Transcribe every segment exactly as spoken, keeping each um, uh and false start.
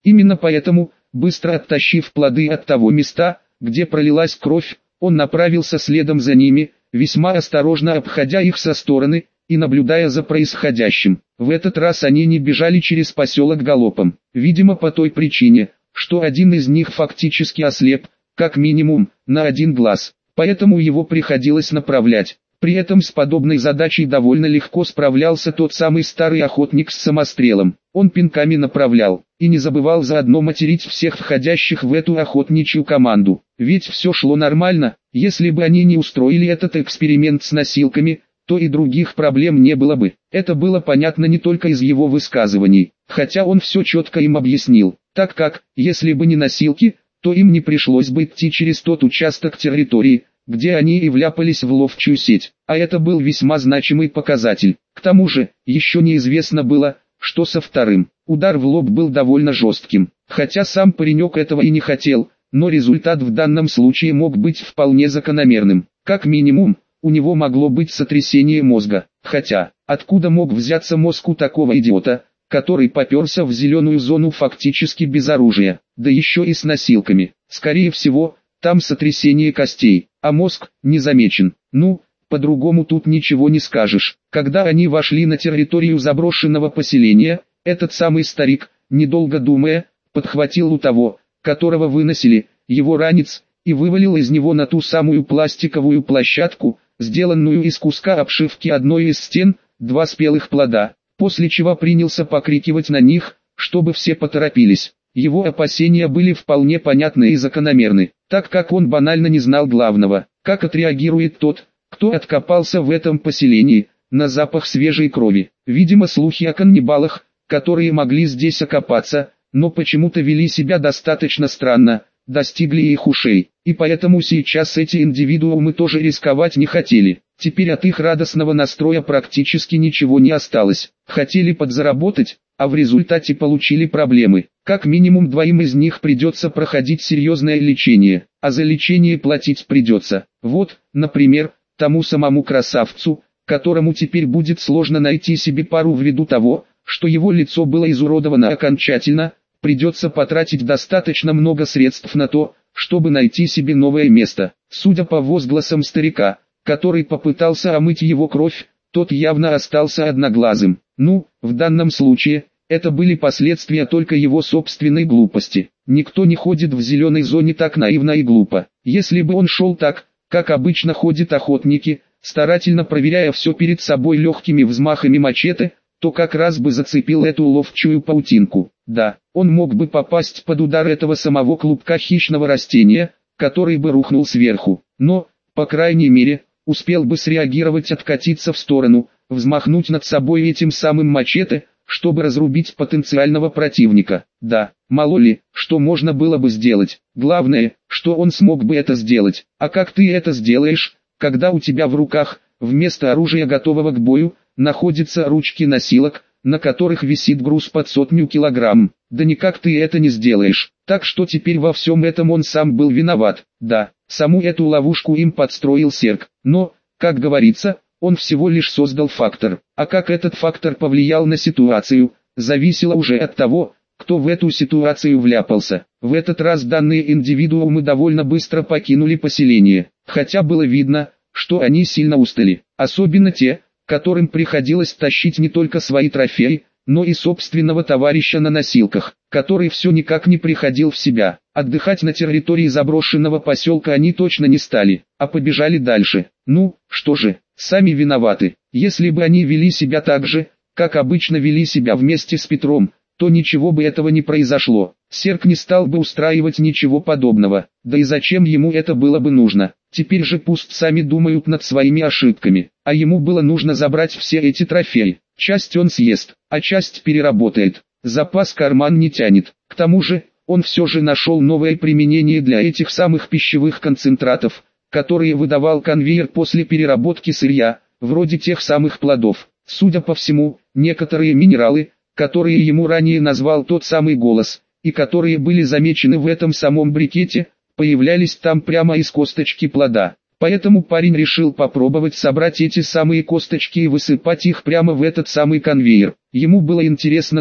Именно поэтому, быстро оттащив плоды от того места, где пролилась кровь, он направился следом за ними, весьма осторожно обходя их со стороны и наблюдая за происходящим. В этот раз они не бежали через поселок галопом, видимо по той причине, что один из них фактически ослеп, как минимум, на один глаз, поэтому его приходилось направлять. При этом с подобной задачей довольно легко справлялся тот самый старый охотник с самострелом. Он пинками направлял, и не забывал заодно материть всех входящих в эту охотничью команду. Ведь все шло нормально, если бы они не устроили этот эксперимент с носилками, то и других проблем не было бы. Это было понятно не только из его высказываний, хотя он все четко им объяснил, так как, если бы не носилки, то им не пришлось бы идти через тот участок территории, где они и вляпались в ловчую сеть, а это был весьма значимый показатель. К тому же, еще неизвестно было, что со вторым. Удар в лоб был довольно жестким, хотя сам паренек этого и не хотел, но результат в данном случае мог быть вполне закономерным. Как минимум, у него могло быть сотрясение мозга, хотя, откуда мог взяться мозг у такого идиота, который попёрся в зеленую зону фактически без оружия, да еще и с носилками. Скорее всего, там сотрясение костей, а мозг не замечен. Ну, по-другому тут ничего не скажешь. Когда они вошли на территорию заброшенного поселения, этот самый старик, недолго думая, подхватил у того, которого выносили, его ранец, и вывалил из него на ту самую пластиковую площадку, сделанную из куска обшивки одной из стен, два спелых плода, после чего принялся покрикивать на них, чтобы все поторопились. Его опасения были вполне понятны и закономерны, так как он банально не знал главного, как отреагирует тот, кто откопался в этом поселении, на запах свежей крови. Видимо, слухи о каннибалах, которые могли здесь окопаться, но почему-то вели себя достаточно странно, достигли их ушей, и поэтому сейчас эти индивидуумы тоже рисковать не хотели. Теперь от их радостного настроя практически ничего не осталось. Хотели подзаработать, а в результате получили проблемы. Как минимум двоим из них придется проходить серьезное лечение, а за лечение платить придется. Вот, например, тому самому красавцу, которому теперь будет сложно найти себе пару ввиду того, что его лицо было изуродовано окончательно, придется потратить достаточно много средств на то, чтобы найти себе новое место. Судя по возгласам старика, который попытался омыть его кровь, тот явно остался одноглазым. Ну, в данном случае, это были последствия только его собственной глупости. Никто не ходит в зеленой зоне так наивно и глупо. Если бы он шел так, как обычно ходят охотники, старательно проверяя все перед собой легкими взмахами мачете, то как раз бы зацепил эту ловчую паутинку. Да, он мог бы попасть под удар этого самого клубка хищного растения, который бы рухнул сверху, но, по крайней мере, успел бы среагировать, откатиться в сторону, взмахнуть над собой этим самым мачете, чтобы разрубить потенциального противника. Да, мало ли, что можно было бы сделать. Главное, что он смог бы это сделать. А как ты это сделаешь, когда у тебя в руках, вместо оружия готового к бою, находятся ручки носилок, на которых висит груз под сотню килограмм? Да никак ты это не сделаешь. Так что теперь во всем этом он сам был виноват. Да, саму эту ловушку им подстроил Серк, но, как говорится, он всего лишь создал фактор. А как этот фактор повлиял на ситуацию, зависело уже от того, кто в эту ситуацию вляпался. В этот раз данные индивидуумы довольно быстро покинули поселение, хотя было видно, что они сильно устали, особенно те, которым приходилось тащить не только свои трофеи, но и собственного товарища на носилках, который все никак не приходил в себя. Отдыхать на территории заброшенного поселка они точно не стали, а побежали дальше. Ну, что же, сами виноваты. Если бы они вели себя так же, как обычно вели себя вместе с Петром, то ничего бы этого не произошло. Серк не стал бы устраивать ничего подобного, да и зачем ему это было бы нужно. Теперь же пусть сами думают над своими ошибками, а ему было нужно забрать все эти трофеи. Часть он съест, а часть переработает. Запас карман не тянет. К тому же, он все же нашел новое применение для этих самых пищевых концентратов, которые выдавал конвейер после переработки сырья, вроде тех самых плодов. Судя по всему, некоторые минералы, которые ему ранее назвал тот самый голос, и которые были замечены в этом самом брикете, появлялись там прямо из косточки плода. Поэтому парень решил попробовать собрать эти самые косточки и высыпать их прямо в этот самый конвейер. Ему было интересно то,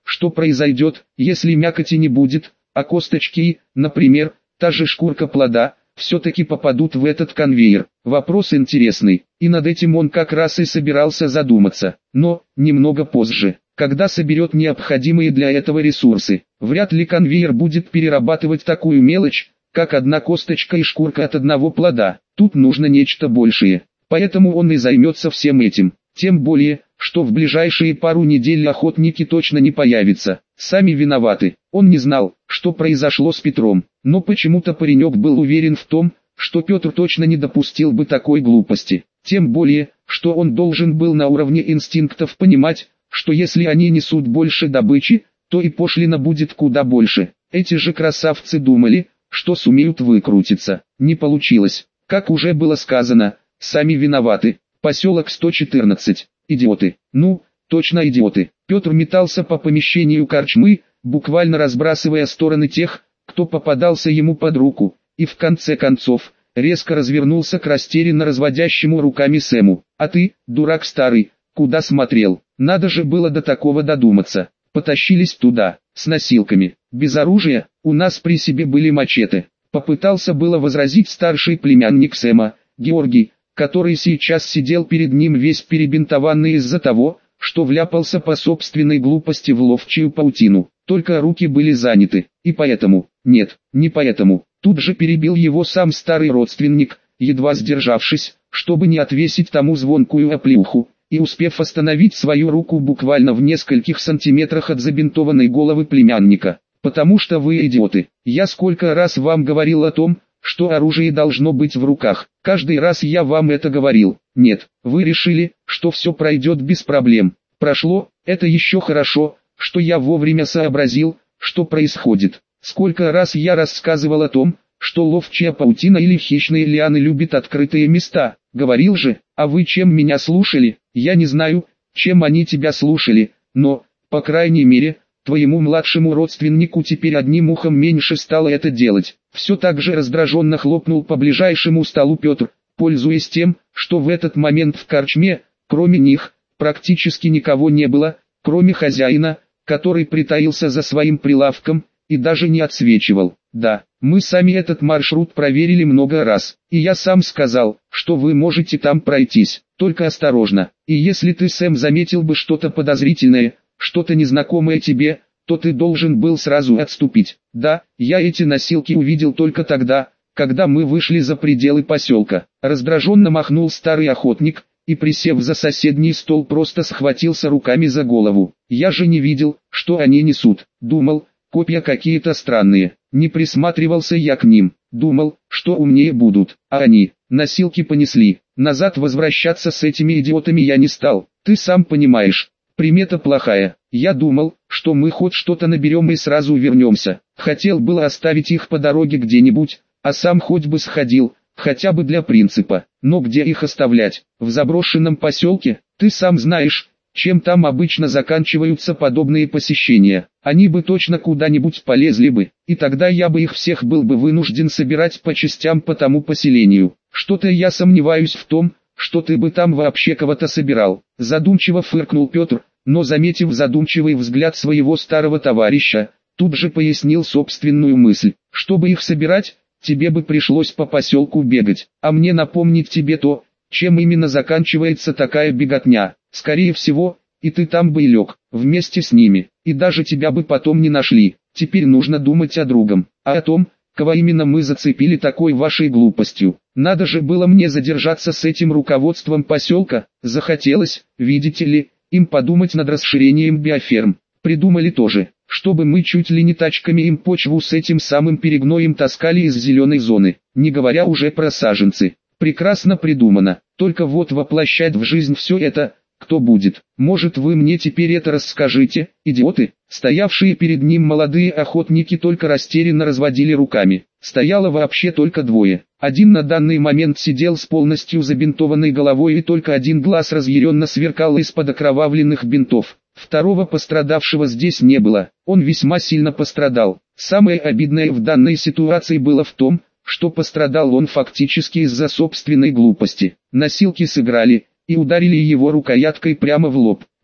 что произойдет, если мякоти не будет, а косточки и, например, та же шкурка плода, все-таки попадут в этот конвейер. Вопрос интересный, и над этим он как раз и собирался задуматься, но, немного позже, когда соберет необходимые для этого ресурсы. Вряд ли конвейер будет перерабатывать такую мелочь, как одна косточка и шкурка от одного плода. Тут нужно нечто большее, поэтому он и займется всем этим. Тем более, что в ближайшие пару недель охотники точно не появятся. Сами виноваты. Он не знал, что произошло с Петром, но почему-то паренек был уверен в том, что Петр точно не допустил бы такой глупости. Тем более, что он должен был на уровне инстинктов понимать, что если они несут больше добычи, то и пошлина будет куда больше. Эти же красавцы думали, что сумеют выкрутиться. Не получилось. Как уже было сказано, сами виноваты. Поселок сто четырнадцать. Идиоты. Ну, точно идиоты. Петр метался по помещению корчмы, буквально разбрасывая стороны тех, кто попадался ему под руку, и в конце концов, резко развернулся к растерянно разводящему руками Сэму. «А ты, дурак старый, куда смотрел? Надо же было до такого додуматься». Потащились туда, с носилками, без оружия, у нас при себе были мачете. Попытался было возразить старший племянник Сэма, Георгий, который сейчас сидел перед ним весь перебинтованный из-за того, что вляпался по собственной глупости в ловчую паутину. Только руки были заняты, и поэтому, нет, не поэтому, тут же перебил его сам старый родственник, едва сдержавшись, чтобы не отвесить тому звонкую оплеуху, и успев остановить свою руку буквально в нескольких сантиметрах от забинтованной головы племянника. «Потому что вы идиоты. Я сколько раз вам говорил о том, что оружие должно быть в руках. Каждый раз я вам это говорил. Нет, вы решили, что все пройдет без проблем. Прошло, это еще хорошо, что я вовремя сообразил, что происходит. Сколько раз я рассказывал о том, что ловчая паутина или хищные лианы любят открытые места. Говорил же, а вы чем меня слушали? Я не знаю, чем они тебя слушали, но, по крайней мере, твоему младшему родственнику теперь одним ухом меньше стало это делать». Все так же раздраженно хлопнул по ближайшему столу Петр, пользуясь тем, что в этот момент в корчме, кроме них, практически никого не было, кроме хозяина, который притаился за своим прилавком, и даже не отсвечивал. «Да, мы сами этот маршрут проверили много раз, и я сам сказал, что вы можете там пройтись, только осторожно, и если ты, Сэм, заметил бы что-то подозрительное, что-то незнакомое тебе, то ты должен был сразу отступить. Да, я эти носилки увидел только тогда, когда мы вышли за пределы поселка». Раздраженно махнул старый охотник, и присев за соседний стол просто схватился руками за голову. «Я же не видел, что они несут. Думал, копья какие-то странные. Не присматривался я к ним. Думал, что умнее будут. А они, носилки понесли. Назад возвращаться с этими идиотами я не стал. Ты сам понимаешь. Примета плохая. Я думал, что мы хоть что-то наберем и сразу вернемся. Хотел было оставить их по дороге где-нибудь, а сам хоть бы сходил, хотя бы для принципа. Но где их оставлять? В заброшенном поселке? Ты сам знаешь, чем там обычно заканчиваются подобные посещения. Они бы точно куда-нибудь полезли бы, и тогда я бы их всех был бы вынужден собирать по частям по тому поселению. Что-то я сомневаюсь в том, что ты бы там вообще кого-то собирал. Задумчиво фыркнул Петр, но заметив задумчивый взгляд своего старого товарища, тут же пояснил собственную мысль. Чтобы их собирать, тебе бы пришлось по поселку бегать, а мне напомнить тебе то, чем именно заканчивается такая беготня. Скорее всего, и ты там бы и лег, вместе с ними, и даже тебя бы потом не нашли. Теперь нужно думать о другом, а о том, кого именно мы зацепили такой вашей глупостью. Надо же было мне задержаться с этим руководством поселка, захотелось, видите ли, им подумать над расширением биоферм. Придумали тоже, чтобы мы чуть ли не тачками им почву с этим самым перегноем таскали из зеленой зоны, не говоря уже про саженцы. Прекрасно придумано, только вот воплощать в жизнь все это, кто будет? Может, вы мне теперь это расскажите, идиоты? Стоявшие перед ним молодые охотники только растерянно разводили руками. Стояло вообще только двое. Один на данный момент сидел с полностью забинтованной головой, и только один глаз разъяренно сверкал из-под окровавленных бинтов. Второго пострадавшего здесь не было. Он весьма сильно пострадал. Самое обидное в данной ситуации было в том, что пострадал он фактически из-за собственной глупости. Носилки сыграли и ударили его рукояткой прямо в лоб. Да,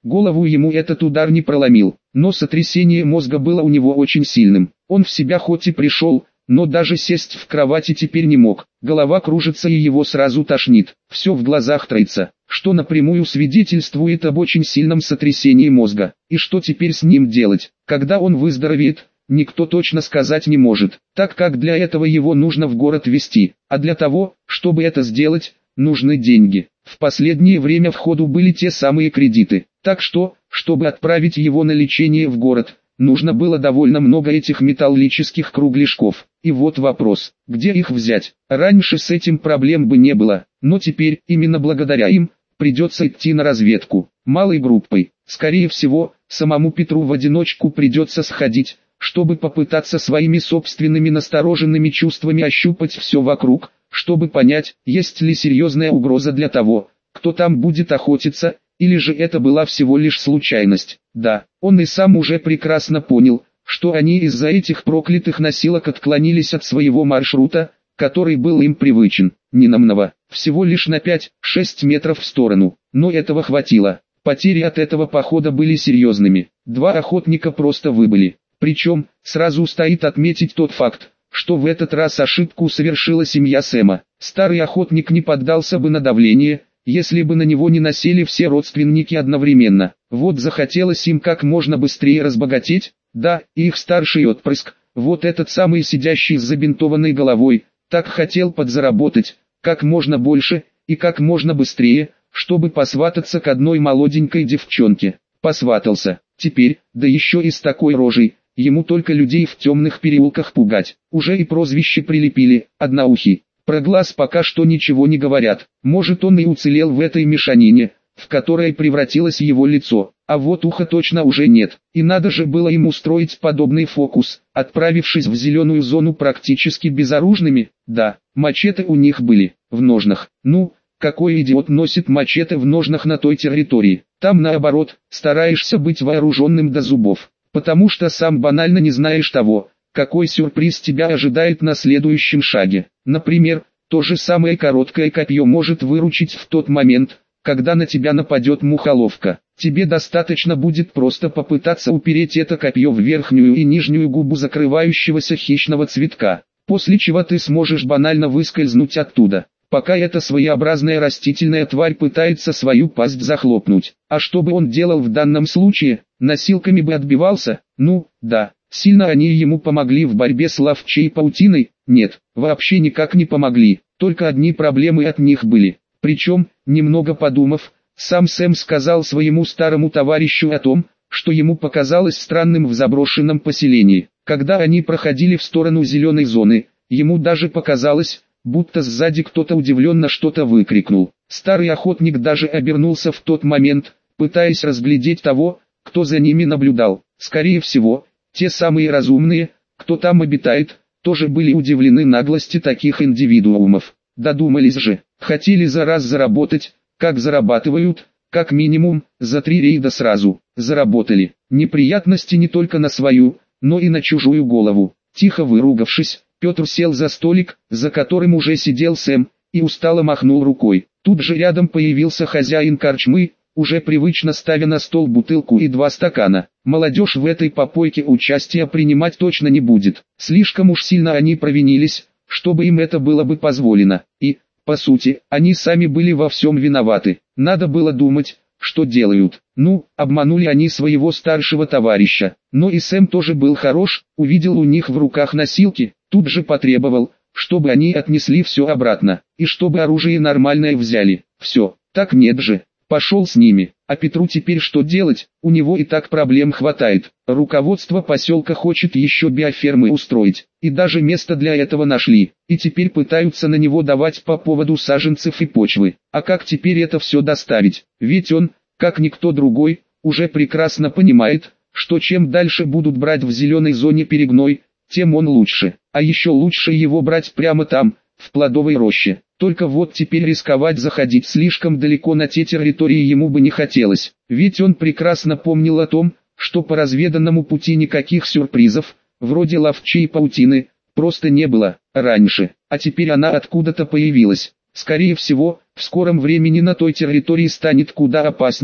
Голову ему этот удар не проломил, но сотрясение мозга было у него очень сильным. Он в себя хоть и пришел, но даже сесть в кровати теперь не мог. Голова кружится и его сразу тошнит. Все в глазах троится, что напрямую свидетельствует об очень сильном сотрясении мозга. И что теперь с ним делать, когда он выздоровеет, никто точно сказать не может, так как для этого его нужно в город везти, а для того, чтобы это сделать, нужны деньги. В последнее время в ходу были те самые кредиты, так что, чтобы отправить его на лечение в город, нужно было довольно много этих металлических кругляшков. И вот вопрос, где их взять? Раньше с этим проблем бы не было, но теперь, именно благодаря им, придется идти на разведку, малой группой. Скорее всего, самому Петру в одиночку придется сходить, чтобы попытаться своими собственными настороженными чувствами ощупать все вокруг, чтобы понять, есть ли серьезная угроза для того, кто там будет охотиться, или же это была всего лишь случайность. Да, он и сам уже прекрасно понял, что они из-за этих проклятых носилок отклонились от своего маршрута, который был им привычен, ненамного, всего лишь на пять-шесть метров в сторону, но этого хватило. Потери от этого похода были серьезными, два охотника просто выбыли. Причем, сразу стоит отметить тот факт, что в этот раз ошибку совершила семья Сэма. Старый охотник не поддался бы на давление, если бы на него не насели все родственники одновременно. Вот захотелось им как можно быстрее разбогатеть, да, и их старший отпрыск, вот этот самый сидящий с забинтованной головой, так хотел подзаработать, как можно больше, и как можно быстрее, чтобы посвататься к одной молоденькой девчонке. Посватался, теперь, да еще и с такой рожей. Ему только людей в темных переулках пугать. Уже и прозвище прилепили, одноухий. Про глаз пока что ничего не говорят. Может, он и уцелел в этой мешанине, в которой превратилось его лицо. А вот уха точно уже нет. И надо же было им устроить подобный фокус, отправившись в зеленую зону практически безоружными. Да, мачете у них были, в ножнах. Ну, какой идиот носит мачете в ножнах на той территории? Там наоборот, стараешься быть вооруженным до зубов. Потому что сам банально не знаешь того, какой сюрприз тебя ожидает на следующем шаге. Например, то же самое короткое копье может выручить в тот момент, когда на тебя нападет мухоловка. Тебе достаточно будет просто попытаться упереть это копье в верхнюю и нижнюю губу закрывающегося хищного цветка, после чего ты сможешь банально выскользнуть оттуда, пока эта своеобразная растительная тварь пытается свою пасть захлопнуть. А что бы он делал в данном случае? Носилками бы отбивался? Ну, да. Сильно они ему помогли в борьбе с ловчей паутиной? Нет, вообще никак не помогли. Только одни проблемы от них были. Причем, немного подумав, сам Сэм сказал своему старому товарищу о том, что ему показалось странным в заброшенном поселении. Когда они проходили в сторону зеленой зоны, ему даже показалось, будто сзади кто-то удивленно что-то выкрикнул. Старый охотник даже обернулся в тот момент, пытаясь разглядеть того, кто за ними наблюдал. Скорее всего, те самые разумные, кто там обитает, тоже были удивлены наглости таких индивидуумов. Додумались же, хотели за раз заработать, как зарабатывают, как минимум, за три рейда сразу. Заработали. Неприятности не только на свою, но и на чужую голову. Тихо выругавшись, Петр сел за столик, за которым уже сидел Сэм, и устало махнул рукой. Тут же рядом появился хозяин корчмы, уже привычно ставя на стол бутылку и два стакана. Молодежь в этой попойке участия принимать точно не будет. Слишком уж сильно они провинились, чтобы им это было бы позволено. И, по сути, они сами были во всем виноваты. Надо было думать, что делают. Ну, обманули они своего старшего товарища. Но и Сэм тоже был хорош, увидел у них в руках носилки, тут же потребовал, чтобы они отнесли все обратно, и чтобы оружие нормальное взяли. Все, так нет же. Пошел с ними, а Петру теперь что делать, у него и так проблем хватает. Руководство поселка хочет еще биофермы устроить, и даже место для этого нашли, и теперь пытаются на него давать по поводу саженцев и почвы. А как теперь это все доставить? Ведь он, как никто другой, уже прекрасно понимает, что чем дальше будут брать в зеленой зоне перегной, тем он лучше. А еще лучше его брать прямо там, в плодовой роще. Только вот теперь рисковать заходить слишком далеко на те территории ему бы не хотелось, ведь он прекрасно помнил о том, что по разведанному пути никаких сюрпризов, вроде ловчей паутины, просто не было раньше, а теперь она откуда-то появилась. Скорее всего, в скором времени на той территории станет куда опаснее,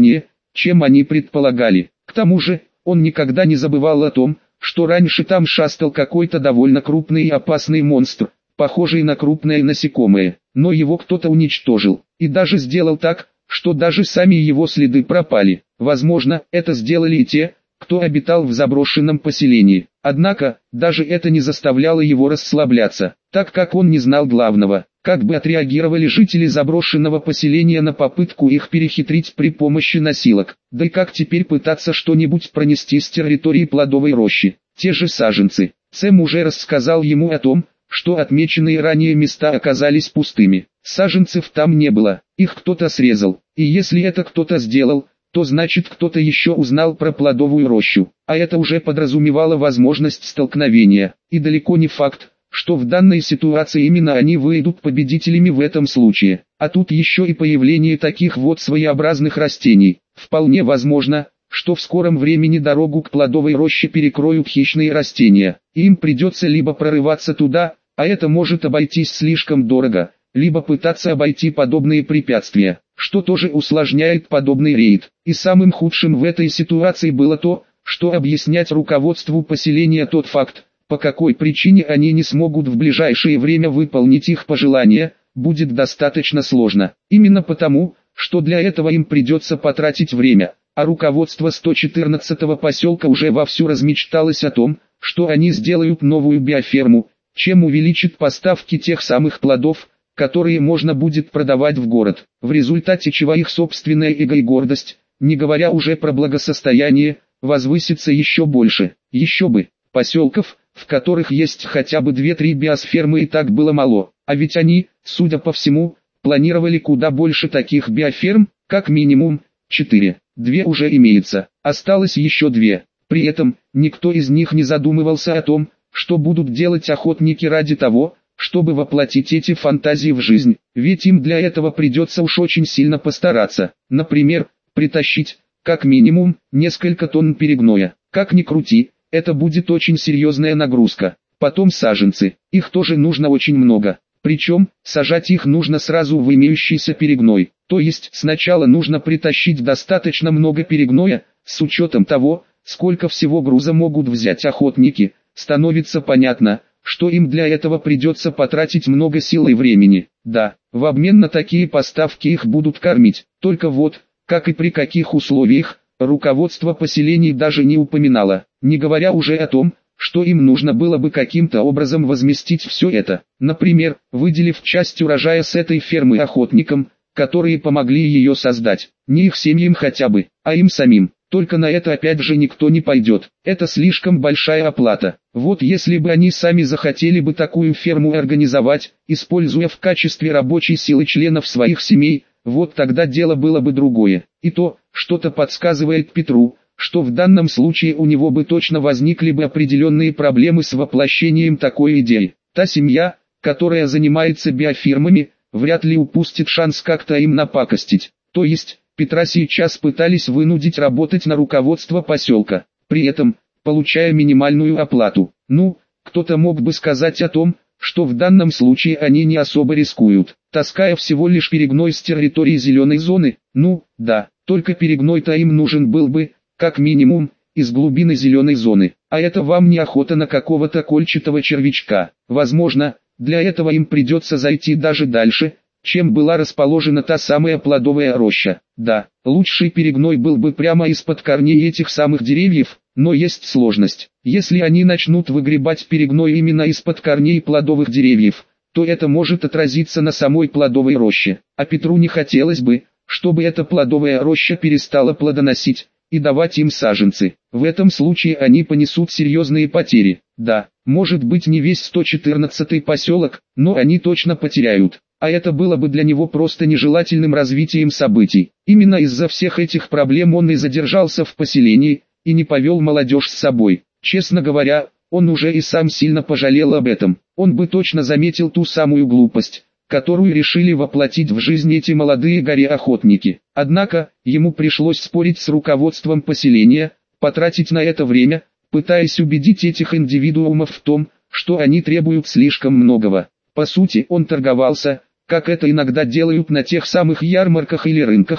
чем они предполагали. К тому же, он никогда не забывал о том, что раньше там шастал какой-то довольно крупный и опасный монстр, похожий на крупное насекомое, но его кто-то уничтожил, и даже сделал так, что даже сами его следы пропали. Возможно, это сделали и те, кто обитал в заброшенном поселении. Однако, даже это не заставляло его расслабляться, так как он не знал главного: как бы отреагировали жители заброшенного поселения на попытку их перехитрить при помощи носилок, да и как теперь пытаться что-нибудь пронести с территории плодовой рощи. Те же саженцы. Сэм уже рассказал ему о том, что отмеченные ранее места оказались пустыми. Саженцев там не было, их кто-то срезал, и если это кто-то сделал, то значит кто-то еще узнал про плодовую рощу, а это уже подразумевало возможность столкновения, и далеко не факт, что в данной ситуации именно они выйдут победителями в этом случае. А тут еще и появление таких вот своеобразных растений. Вполне возможно, что в скором времени дорогу к плодовой роще перекроют хищные растения, и им придется либо прорываться туда, а это может обойтись слишком дорого, либо пытаться обойти подобные препятствия, что тоже усложняет подобный рейд. И самым худшим в этой ситуации было то, что объяснять руководству поселения тот факт, по какой причине они не смогут в ближайшее время выполнить их пожелания, будет достаточно сложно. Именно потому, что для этого им придется потратить время, а руководство сто четырнадцатого поселка уже вовсю размечталось о том, что они сделают новую биоферму, чем увеличит поставки тех самых плодов, которые можно будет продавать в город, в результате чего их собственная эго и гордость, не говоря уже про благосостояние, возвысится еще больше. Еще бы, поселков, в которых есть хотя бы две-три биосфермы, и так было мало, а ведь они, судя по всему, планировали куда больше таких биоферм, как минимум четыре. Две уже имеются, осталось еще две. При этом, никто из них не задумывался о том, что будут делать охотники ради того, чтобы воплотить эти фантазии в жизнь, ведь им для этого придется уж очень сильно постараться. Например, притащить, как минимум, несколько тонн перегноя. Как ни крути, это будет очень серьезная нагрузка. Потом саженцы, их тоже нужно очень много. Причем, сажать их нужно сразу в имеющийся перегной. То есть сначала нужно притащить достаточно много перегноя, с учетом того, сколько всего груза могут взять охотники, становится понятно, что им для этого придется потратить много сил и времени. Да, в обмен на такие поставки их будут кормить. Только вот, как и при каких условиях, руководство поселений даже не упоминало, не говоря уже о том, что им нужно было бы каким-то образом возместить все это. Например, выделив часть урожая с этой фермы охотникам, которые помогли ее создать. Не их семьям хотя бы, а им самим. Только на это опять же никто не пойдет. Это слишком большая оплата. Вот если бы они сами захотели бы такую ферму организовать, используя в качестве рабочей силы членов своих семей, вот тогда дело было бы другое. И то, что-то подсказывает Петру, что в данном случае у него бы точно возникли бы определенные проблемы с воплощением такой идеи. Та семья, которая занимается биофирмами, вряд ли упустит шанс как-то им напакостить. То есть, Петра сейчас пытались вынудить работать на руководство поселка, при этом, получая минимальную оплату. Ну, кто-то мог бы сказать о том, что в данном случае они не особо рискуют, таская всего лишь перегной с территории зеленой зоны. Ну, да, только перегной-то им нужен был бы, как минимум, из глубины зеленой зоны, а это вам не охота на какого-то кольчатого червячка. Возможно, для этого им придется зайти даже дальше, чем была расположена та самая плодовая роща. Да, лучший перегной был бы прямо из-под корней этих самых деревьев, но есть сложность. Если они начнут выгребать перегной именно из-под корней плодовых деревьев, то это может отразиться на самой плодовой роще. А Петру не хотелось бы, чтобы эта плодовая роща перестала плодоносить и давать им саженцы. В этом случае они понесут серьезные потери. Да, может быть не весь сто четырнадцатый поселок, но они точно потеряют. А это было бы для него просто нежелательным развитием событий. Именно из-за всех этих проблем он и задержался в поселении, и не повел молодежь с собой. Честно говоря, он уже и сам сильно пожалел об этом. Он бы точно заметил ту самую глупость, которую решили воплотить в жизнь эти молодые горе-охотники. Однако, ему пришлось спорить с руководством поселения, потратить на это время, пытаясь убедить этих индивидуумов в том, что они требуют слишком многого. По сути, он торговался, как это иногда делают на тех самых ярмарках или рынках,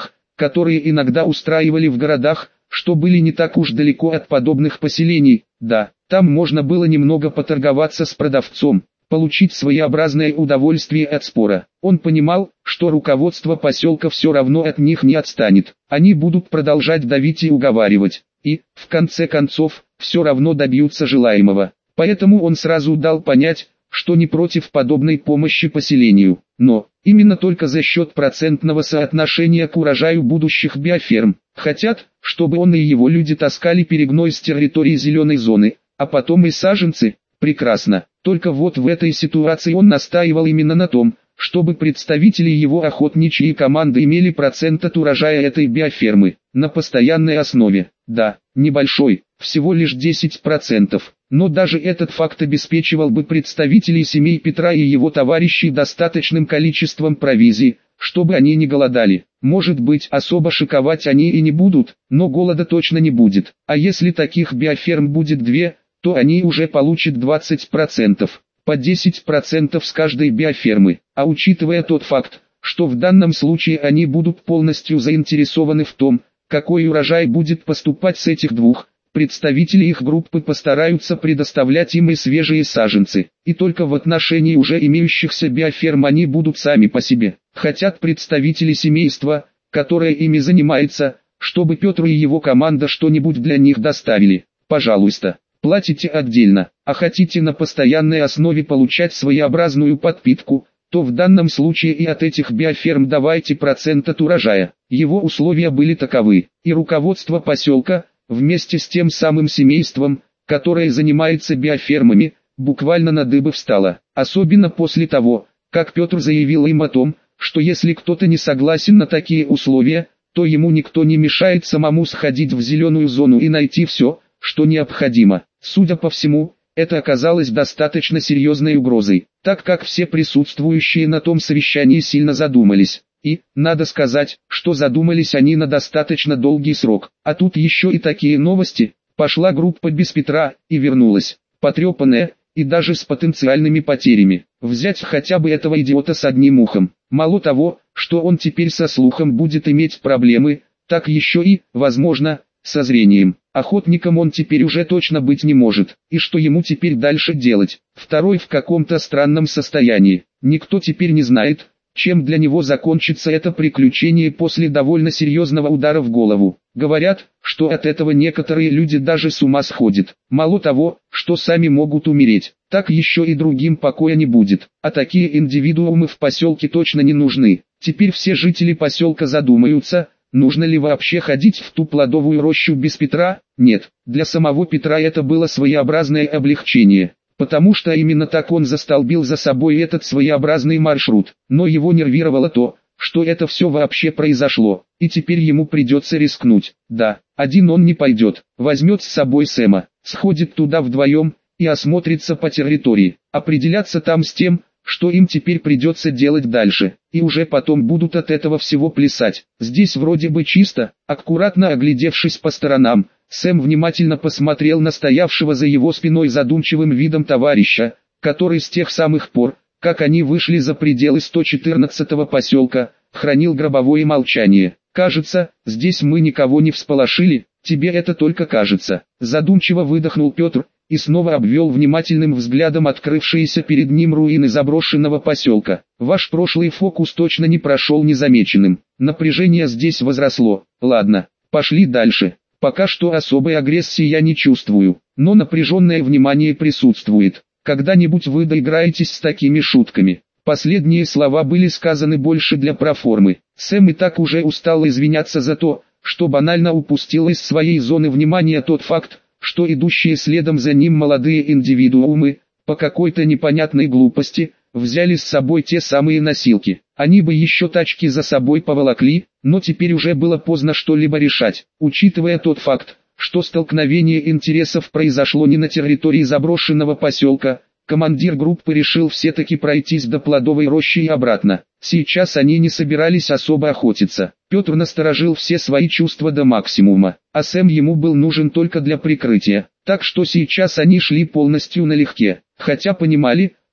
которые иногда устраивали в городах, что были не так уж далеко от подобных поселений. Да, там можно было немного поторговаться с продавцом, получить своеобразное удовольствие от спора. Он понимал, что руководство поселка все равно от них не отстанет. Они будут продолжать давить и уговаривать. И, в конце концов, все равно добьются желаемого. Поэтому он сразу дал понять, что не против подобной помощи поселению. Но, именно только за счет процентного соотношения к урожаю будущих биоферм. Хотят, чтобы он и его люди таскали перегной с территории зеленой зоны, а потом и саженцы. Прекрасно. Только вот в этой ситуации он настаивал именно на том, чтобы представители его охотничьей команды имели процент от урожая этой биофермы, на постоянной основе. Да, небольшой, всего лишь десять процентов. Но даже этот факт обеспечивал бы представителей семей Петра и его товарищей достаточным количеством провизии, чтобы они не голодали. Может быть, особо шиковать они и не будут, но голода точно не будет. А если таких биоферм будет две, то они уже получат двадцать процентов, по десять процентов с каждой биофермы. А учитывая тот факт, что в данном случае они будут полностью заинтересованы в том, какой урожай будет поступать с этих двух, представители их группы постараются предоставлять им и свежие саженцы. И только в отношении уже имеющихся биоферм они будут сами по себе. Хотят представители семейства, которое ими занимается, чтобы Петр и его команда что-нибудь для них доставили. Пожалуйста. Платите отдельно, а хотите на постоянной основе получать своеобразную подпитку, то в данном случае и от этих биоферм давайте процент от урожая. Его условия были таковы, и руководство поселка, вместе с тем самым семейством, которое занимается биофермами, буквально на дыбы встало. Особенно после того, как Петр заявил им о том, что если кто-то не согласен на такие условия, то ему никто не мешает самому сходить в зеленую зону и найти все, что необходимо. Судя по всему, это оказалось достаточно серьезной угрозой, так как все присутствующие на том совещании сильно задумались. И, надо сказать, что задумались они на достаточно долгий срок. А тут еще и такие новости. Пошла группа без Петра и вернулась, потрепанная, и даже с потенциальными потерями. Взять хотя бы этого идиота с одним ухом. Мало того, что он теперь со слухом будет иметь проблемы, так еще и, возможно, со зрением. Охотником он теперь уже точно быть не может. И что ему теперь дальше делать? Второй в каком-то странном состоянии. Никто теперь не знает, чем для него закончится это приключение после довольно серьезного удара в голову. Говорят, что от этого некоторые люди даже с ума сходят. Мало того, что сами могут умереть, так еще и другим покоя не будет. А такие индивидуумы в поселке точно не нужны. Теперь все жители поселка задумаются, нужно ли вообще ходить в ту плодовую рощу без Петра? Нет, для самого Петра это было своеобразное облегчение, потому что именно так он застолбил за собой этот своеобразный маршрут. Но его нервировало то, что это все вообще произошло, и теперь ему придется рискнуть. Да, один он не пойдет, возьмет с собой Сэма, сходит туда вдвоем и осмотрится по территории, определяться там с тем, что им теперь придется делать дальше, и уже потом будут от этого всего плясать. Здесь вроде бы чисто. Аккуратно оглядевшись по сторонам, Сэм внимательно посмотрел на стоявшего за его спиной задумчивым видом товарища, который с тех самых пор, как они вышли за пределы сто четырнадцатого поселка, хранил гробовое молчание. «Кажется, здесь мы никого не всполошили, тебе это только кажется», задумчиво выдохнул Петр, и снова обвел внимательным взглядом открывшиеся перед ним руины заброшенного поселка. «Ваш прошлый фокус точно не прошел незамеченным. Напряжение здесь возросло. Ладно, пошли дальше. Пока что особой агрессии я не чувствую, но напряженное внимание присутствует. Когда-нибудь вы доиграетесь с такими шутками». Последние слова были сказаны больше для проформы. Сэм и так уже устал извиняться за то, что банально упустил из своей зоны внимания тот факт, что идущие следом за ним молодые индивидуумы, по какой-то непонятной глупости, взяли с собой те самые носилки. Они бы еще тачки за собой поволокли, но теперь уже было поздно что-либо решать. Учитывая тот факт, что столкновение интересов произошло не на территории заброшенного поселка, командир группы решил все-таки пройтись до плодовой рощи и обратно. Сейчас они не собирались особо охотиться. Петр насторожил все свои чувства до максимума, а Сэм ему был нужен только для прикрытия. Так что сейчас они шли полностью налегке, хотя понимали,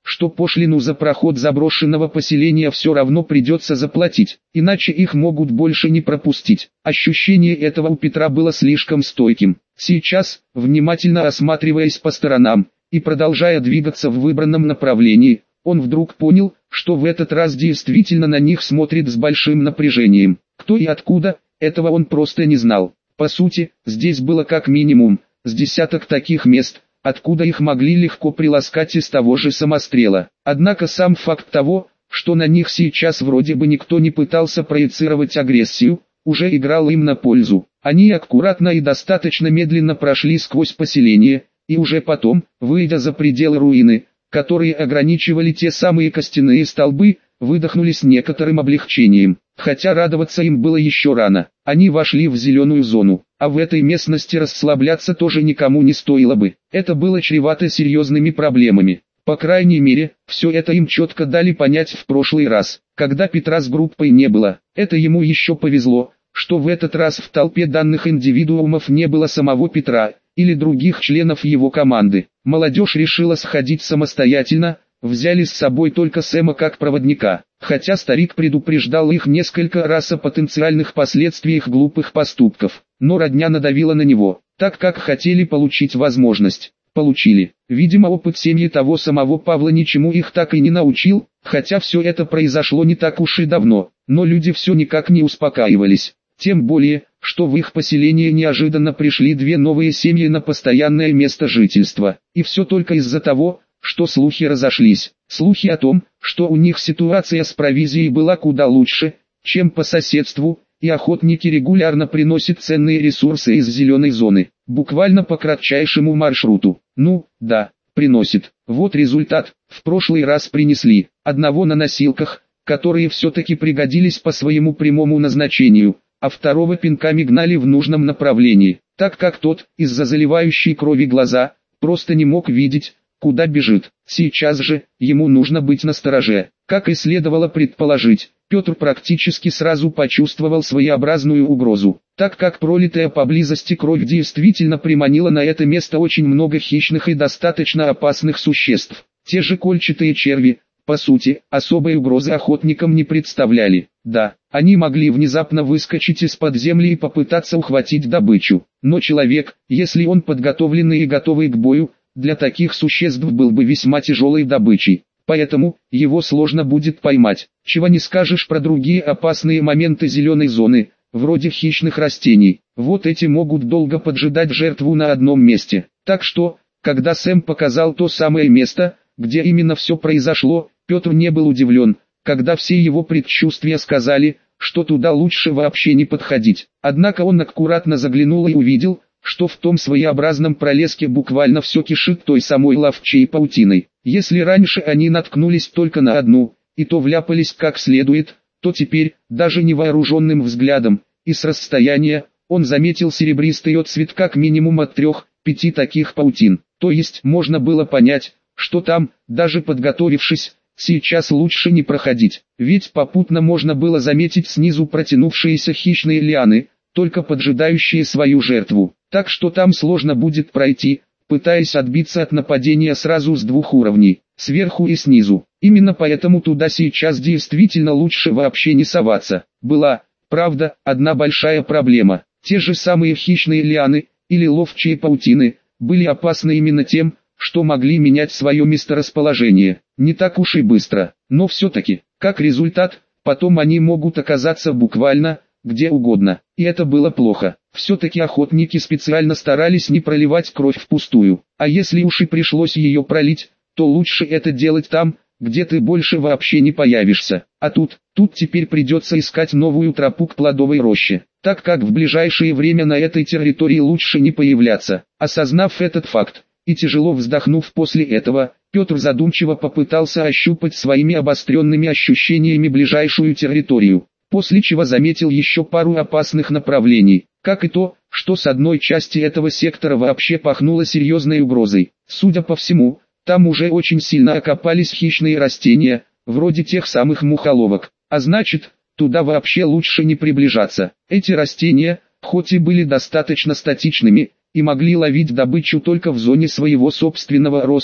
что пошлину за проход заброшенного поселения все равно придется заплатить, иначе их могут больше не пропустить. Ощущение этого у Петра было слишком стойким. Сейчас, внимательно осматриваясь по сторонам и продолжая двигаться в выбранном направлении, он вдруг понял, что в этот раз действительно на них смотрит с большим напряжением. Кто и откуда, этого он просто не знал. По сути, здесь было как минимум с десяток таких мест, откуда их могли легко приласкать из того же самострела. Однако сам факт того, что на них сейчас вроде бы никто не пытался проецировать агрессию, уже играл им на пользу. Они аккуратно и достаточно медленно прошли сквозь поселение, и уже потом, выйдя за пределы руины, которые ограничивали те самые костяные столбы, выдохнули с некоторым облегчением. Хотя радоваться им было еще рано. Они вошли в зеленую зону, а в этой местности расслабляться тоже никому не стоило бы. Это было чревато серьезными проблемами. По крайней мере, все это им четко дали понять в прошлый раз, когда Петра с группой не было. Это ему еще повезло, что в этот раз в толпе данных индивидуумов не было самого Петра или других членов его команды. Молодежь решила сходить самостоятельно, взяли с собой только Сэма как проводника, хотя старик предупреждал их несколько раз о потенциальных последствиях глупых поступков, но родня надавила на него, так как хотели получить возможность. Получили. Видимо, опыт семьи того самого Павла ничему их так и не научил, хотя все это произошло не так уж и давно, но люди все никак не успокаивались. Тем более, что в их поселение неожиданно пришли две новые семьи на постоянное место жительства, и все только из-за того, что слухи разошлись. Слухи о том, что у них ситуация с провизией была куда лучше, чем по соседству, и охотники регулярно приносят ценные ресурсы из зеленой зоны, буквально по кратчайшему маршруту. Ну, да, приносит. Вот результат. В прошлый раз принесли одного на носилках, которые все-таки пригодились по своему прямому назначению, а второго пинками гнали в нужном направлении, так как тот, из-за заливающей крови глаза, просто не мог видеть, куда бежит. Сейчас же, ему нужно быть настороже. Как и следовало предположить, Петр практически сразу почувствовал своеобразную угрозу, так как пролитая поблизости кровь действительно приманила на это место очень много хищных и достаточно опасных существ. Те же кольчатые черви, по сути, особой угрозы охотникам не представляли. Да, они могли внезапно выскочить из-под земли и попытаться ухватить добычу, но человек, если он подготовленный и готовый к бою, для таких существ был бы весьма тяжелой добычей, поэтому его сложно будет поймать. Чего не скажешь про другие опасные моменты зеленой зоны, вроде хищных растений. Вот эти могут долго поджидать жертву на одном месте. Так что, когда Сэм показал то самое место, где именно все произошло, Петр не был удивлен, когда все его предчувствия сказали, что туда лучше вообще не подходить. Однако он аккуратно заглянул и увидел, что в том своеобразном пролеске буквально все кишит той самой ловчей паутиной. Если раньше они наткнулись только на одну, и то вляпались как следует, то теперь, даже невооруженным взглядом, и с расстояния, он заметил серебристый отцвет как минимум от трех-пяти таких паутин. То есть можно было понять, что там, даже подготовившись, сейчас лучше не проходить, ведь попутно можно было заметить снизу протянувшиеся хищные лианы, только поджидающие свою жертву. Так что там сложно будет пройти, пытаясь отбиться от нападения сразу с двух уровней, сверху и снизу. Именно поэтому туда сейчас действительно лучше вообще не соваться. Была, правда, одна большая проблема. Те же самые хищные лианы, или ловчие паутины, были опасны именно тем, что могли менять свое месторасположение. Не так уж и быстро, но все-таки, как результат, потом они могут оказаться буквально где угодно, и это было плохо. Все-таки охотники специально старались не проливать кровь впустую, а если уж и пришлось ее пролить, то лучше это делать там, где ты больше вообще не появишься. А тут, тут теперь придется искать новую тропу к плодовой роще, так как в ближайшее время на этой территории лучше не появляться. Осознав этот факт, и тяжело вздохнув после этого, Петр задумчиво попытался ощупать своими обостренными ощущениями ближайшую территорию, после чего заметил еще пару опасных направлений, как и то, что с одной части этого сектора вообще пахнуло серьезной угрозой. Судя по всему, там уже очень сильно окопались хищные растения, вроде тех самых мухоловок, а значит, туда вообще лучше не приближаться. Эти растения, хоть и были достаточно статичными, и могли ловить добычу только в зоне своего собственного роста,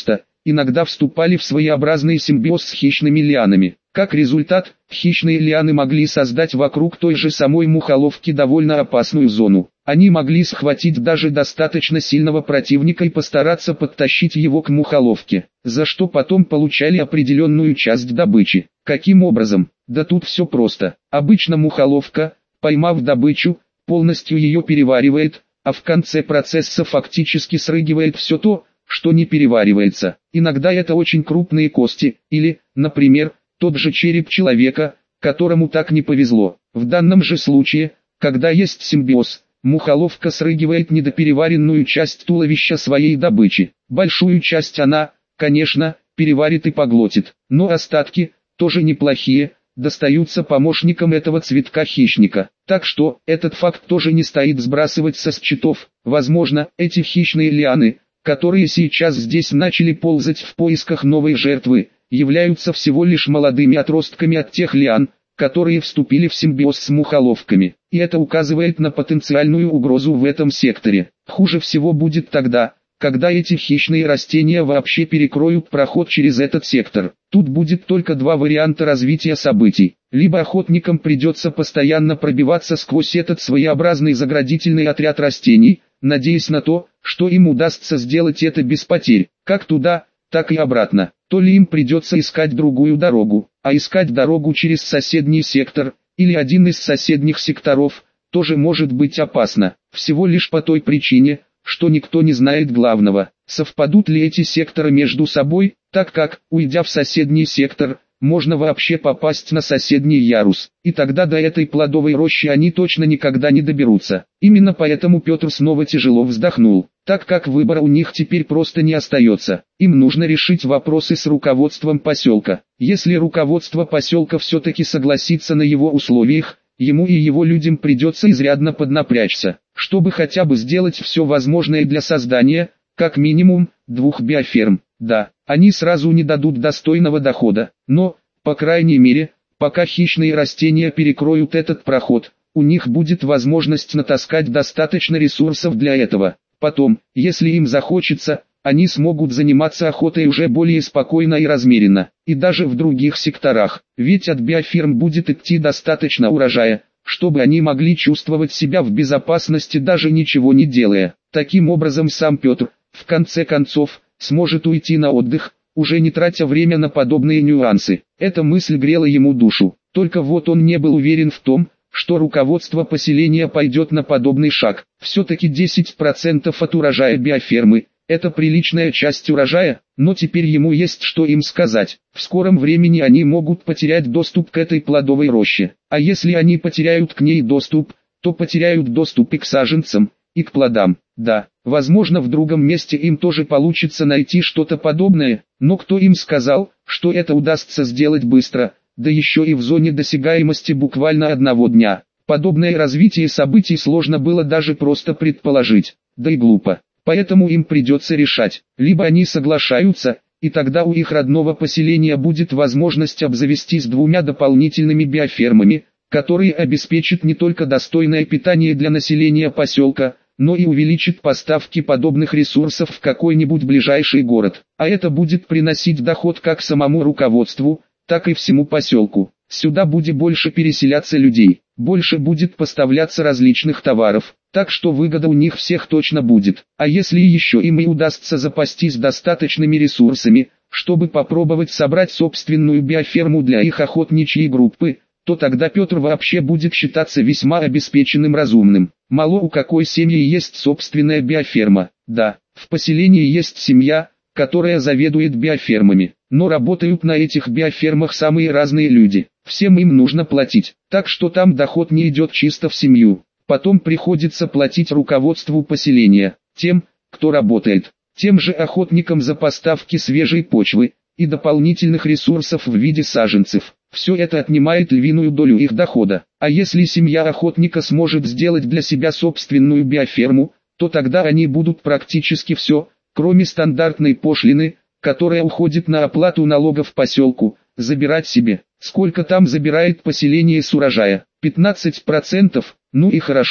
иногда вступали в своеобразный симбиоз с хищными лианами. Как результат, хищные лианы могли создать вокруг той же самой мухоловки довольно опасную зону. Они могли схватить даже достаточно сильного противника и постараться подтащить его к мухоловке, за что потом получали определенную часть добычи. Каким образом? Да тут все просто. Обычно мухоловка, поймав добычу, полностью ее переваривает, а в конце процесса фактически срыгивает все то, что не переваривается. Иногда это очень крупные кости, или, например, тот же череп человека, которому так не повезло. В данном же случае, когда есть симбиоз, мухоловка срыгивает недопереваренную часть туловища своей добычи. Большую часть она, конечно, переварит и поглотит, но остатки, тоже неплохие, достаются помощникам этого цветка-хищника. Так что, этот факт тоже не стоит сбрасывать со счетов. Возможно, эти хищные лианы, которые сейчас здесь начали ползать в поисках новой жертвы, являются всего лишь молодыми отростками от тех лиан, которые вступили в симбиоз с мухоловками. И это указывает на потенциальную угрозу в этом секторе. Хуже всего будет тогда, когда эти хищные растения вообще перекроют проход через этот сектор. Тут будет только два варианта развития событий. Либо охотникам придется постоянно пробиваться сквозь этот своеобразный заградительный отряд растений, надеясь на то, что им удастся сделать это без потерь, как туда, так и обратно. То ли им придется искать другую дорогу, а искать дорогу через соседний сектор, или один из соседних секторов, тоже может быть опасно. Всего лишь по той причине, что никто не знает главного, совпадут ли эти секторы между собой, так как, уйдя в соседний сектор, можно вообще попасть на соседний ярус, и тогда до этой плодовой рощи они точно никогда не доберутся. Именно поэтому Петр снова тяжело вздохнул, так как выбора у них теперь просто не остается. Им нужно решить вопросы с руководством поселка. Если руководство поселка все-таки согласится на его условиях, ему и его людям придется изрядно поднапрячься, чтобы хотя бы сделать все возможное для создания, как минимум, двух биоферм. Да, они сразу не дадут достойного дохода, но, по крайней мере, пока хищные растения перекроют этот проход, у них будет возможность натаскать достаточно ресурсов для этого. Потом, если им захочется, они смогут заниматься охотой уже более спокойно и размеренно, и даже в других секторах, ведь от биоферм будет идти достаточно урожая, чтобы они могли чувствовать себя в безопасности даже ничего не делая. Таким образом сам Петр, в конце концов, сможет уйти на отдых, уже не тратя время на подобные нюансы. Эта мысль грела ему душу, только вот он не был уверен в том, что руководство поселения пойдет на подобный шаг. Все-таки десять процентов от урожая биофермы – это приличная часть урожая, но теперь ему есть что им сказать. В скором времени они могут потерять доступ к этой плодовой роще, а если они потеряют к ней доступ, то потеряют доступ и к саженцам, и к плодам. Да, возможно, в другом месте им тоже получится найти что-то подобное, но кто им сказал, что это удастся сделать быстро, да еще и в зоне досягаемости буквально одного дня. Подобное развитие событий сложно было даже просто предположить, да и глупо. Поэтому им придется решать, либо они соглашаются, и тогда у их родного поселения будет возможность обзавестись двумя дополнительными биофермами, которые обеспечат не только достойное питание для населения поселка, но и увеличит поставки подобных ресурсов в какой-нибудь ближайший город. А это будет приносить доход как самому руководству, так и всему поселку. Сюда будет больше переселяться людей, больше будет поставляться различных товаров, так что выгода у них всех точно будет. А если еще им и удастся запастись достаточными ресурсами, чтобы попробовать собрать собственную биоферму для их охотничьей группы, то тогда Петр вообще будет считаться весьма обеспеченным разумным. Мало у какой семьи есть собственная биоферма. Да, в поселении есть семья, которая заведует биофермами, но работают на этих биофермах самые разные люди. Всем им нужно платить, так что там доход не идет чисто в семью. Потом приходится платить руководству поселения, тем, кто работает, тем же охотникам за поставки свежей почвы и дополнительных ресурсов в виде саженцев. Все это отнимает львиную долю их дохода. А если семья охотника сможет сделать для себя собственную биоферму, то тогда они будут практически все, кроме стандартной пошлины, которая уходит на оплату налогов поселку, забирать себе. Сколько там забирает поселение с урожая? пятнадцать процентов? Ну и хорошо.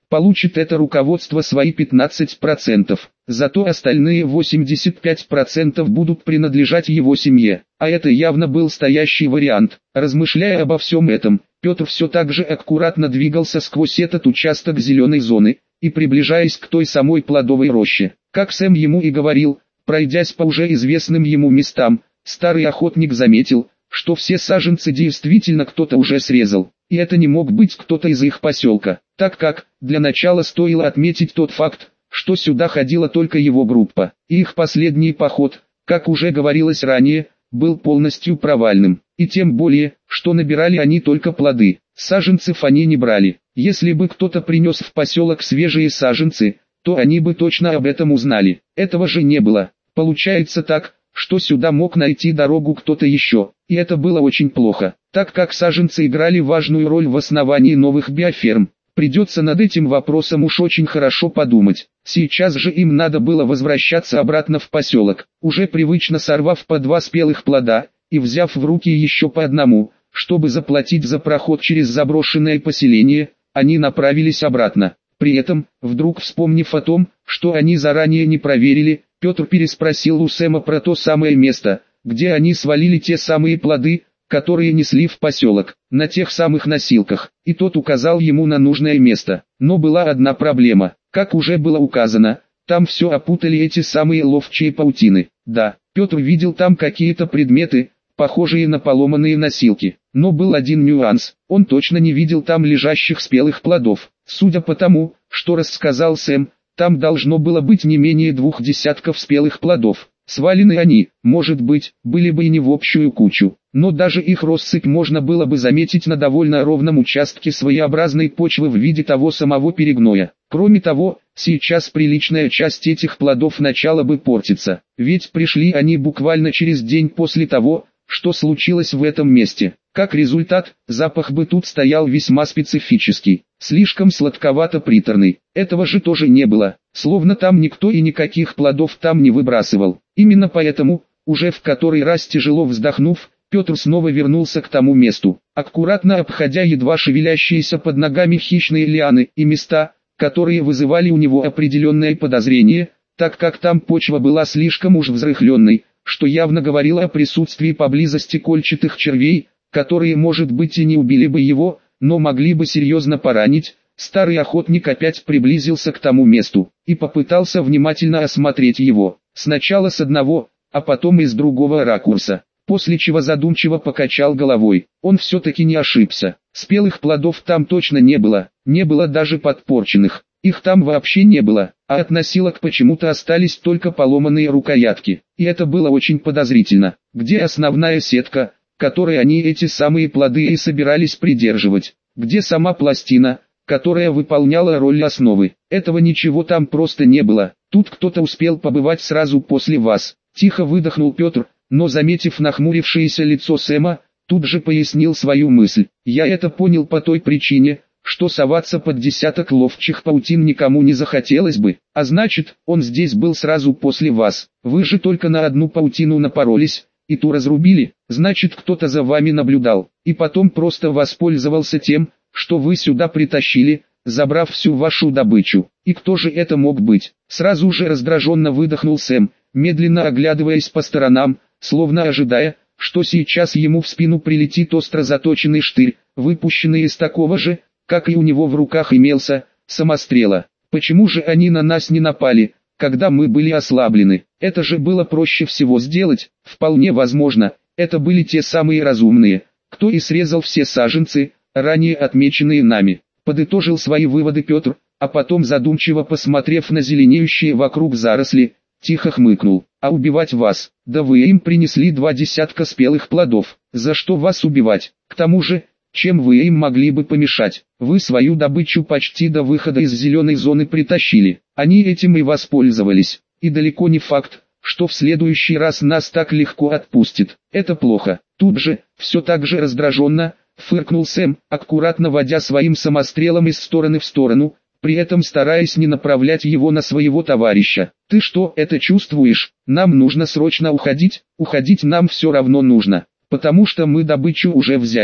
получит это руководство свои пятнадцать процентов, зато остальные восемьдесят пять процентов будут принадлежать его семье. А это явно был стоящий вариант. Размышляя обо всем этом, Петр все так же аккуратно двигался сквозь этот участок зеленой зоны, и приближаясь к той самой плодовой роще. Как Сэм ему и говорил, пройдясь по уже известным ему местам, старый охотник заметил, что все саженцы действительно кто-то уже срезал, и это не мог быть кто-то из их поселка, так как, для начала стоило отметить тот факт, что сюда ходила только его группа, и их последний поход, как уже говорилось ранее, был полностью провальным, и тем более, что набирали они только плоды, саженцев они не брали. Если бы кто-то принес в поселок свежие саженцы, то они бы точно об этом узнали, этого же не было. Получается так, что сюда мог найти дорогу кто-то еще, и это было очень плохо, так как саженцы играли важную роль в основании новых биоферм. Придется над этим вопросом уж очень хорошо подумать. Сейчас же им надо было возвращаться обратно в поселок, уже привычно сорвав по два спелых плода, и взяв в руки еще по одному, чтобы заплатить за проход через заброшенное поселение, они направились обратно. При этом, вдруг вспомнив о том, что они заранее не проверили, Петр переспросил у Сэма про то самое место, где они свалили те самые плоды, которые несли в поселок, на тех самых носилках, и тот указал ему на нужное место. Но была одна проблема, как уже было указано, там все опутали эти самые ловчие паутины. Да, Петр видел там какие-то предметы, похожие на поломанные носилки, но был один нюанс, он точно не видел там лежащих спелых плодов. Судя по тому, что рассказал Сэм, там должно было быть не менее двух десятков спелых плодов. Свалены они, может быть, были бы и не в общую кучу, но даже их россыпь можно было бы заметить на довольно ровном участке своеобразной почвы в виде того самого перегноя. Кроме того, сейчас приличная часть этих плодов начала бы портиться, ведь пришли они буквально через день после того, что случилось в этом месте. Как результат, запах бы тут стоял весьма специфический, слишком сладковато-приторный. Этого же тоже не было, словно там никто и никаких плодов там не выбрасывал. Именно поэтому, уже в который раз тяжело вздохнув, Петр снова вернулся к тому месту, аккуратно обходя едва шевелящиеся под ногами хищные лианы и места, которые вызывали у него определенное подозрение, так как там почва была слишком уж взрыхленной, что явно говорило о присутствии поблизости кольчатых червей, которые, может быть, и не убили бы его, но могли бы серьезно поранить. Старый охотник опять приблизился к тому месту и попытался внимательно осмотреть его, сначала с одного, а потом и с другого ракурса, после чего задумчиво покачал головой. Он все-таки не ошибся, спелых плодов там точно не было, не было даже подпорченных, их там вообще не было, а от носилок почему-то остались только поломанные рукоятки, и это было очень подозрительно. Где основная сетка, которой они эти самые плоды и собирались придерживать? Где сама пластина, которая выполняла роль основы? Этого ничего там просто не было. Тут кто-то успел побывать сразу после вас. Тихо выдохнул Петр, но заметив нахмурившееся лицо Сэма, тут же пояснил свою мысль. Я это понял по той причине, что соваться под десяток ловчих паутин никому не захотелось бы, а значит, он здесь был сразу после вас. Вы же только на одну паутину напоролись, и ту разрубили, значит, кто-то за вами наблюдал, и потом просто воспользовался тем, что вы сюда притащили, забрав всю вашу добычу. И кто же это мог быть? Сразу же раздраженно выдохнул Сэм, медленно оглядываясь по сторонам, словно ожидая, что сейчас ему в спину прилетит остро заточенный штырь, выпущенный из такого же, как и у него в руках имелся, самострела. Почему же они на нас не напали, когда мы были ослаблены? Это же было проще всего сделать. Вполне возможно, это были те самые разумные, кто и срезал все саженцы, ранее отмеченные нами. Подытожил свои выводы Петр, а потом, задумчиво посмотрев на зеленеющие вокруг заросли, тихо хмыкнул. А убивать вас? Да вы им принесли два десятка спелых плодов. За что вас убивать? К тому же, чем вы им могли бы помешать? Вы свою добычу почти до выхода из зеленой зоны притащили. Они этим и воспользовались. И далеко не факт, что в следующий раз нас так легко отпустит. Это плохо. Тут же, все так же раздраженно, фыркнул Сэм, аккуратно водя своим самострелом из стороны в сторону, при этом стараясь не направлять его на своего товарища. «Ты что, это чувствуешь? Нам нужно срочно уходить, уходить нам все равно нужно, потому что мы добычу уже взяли.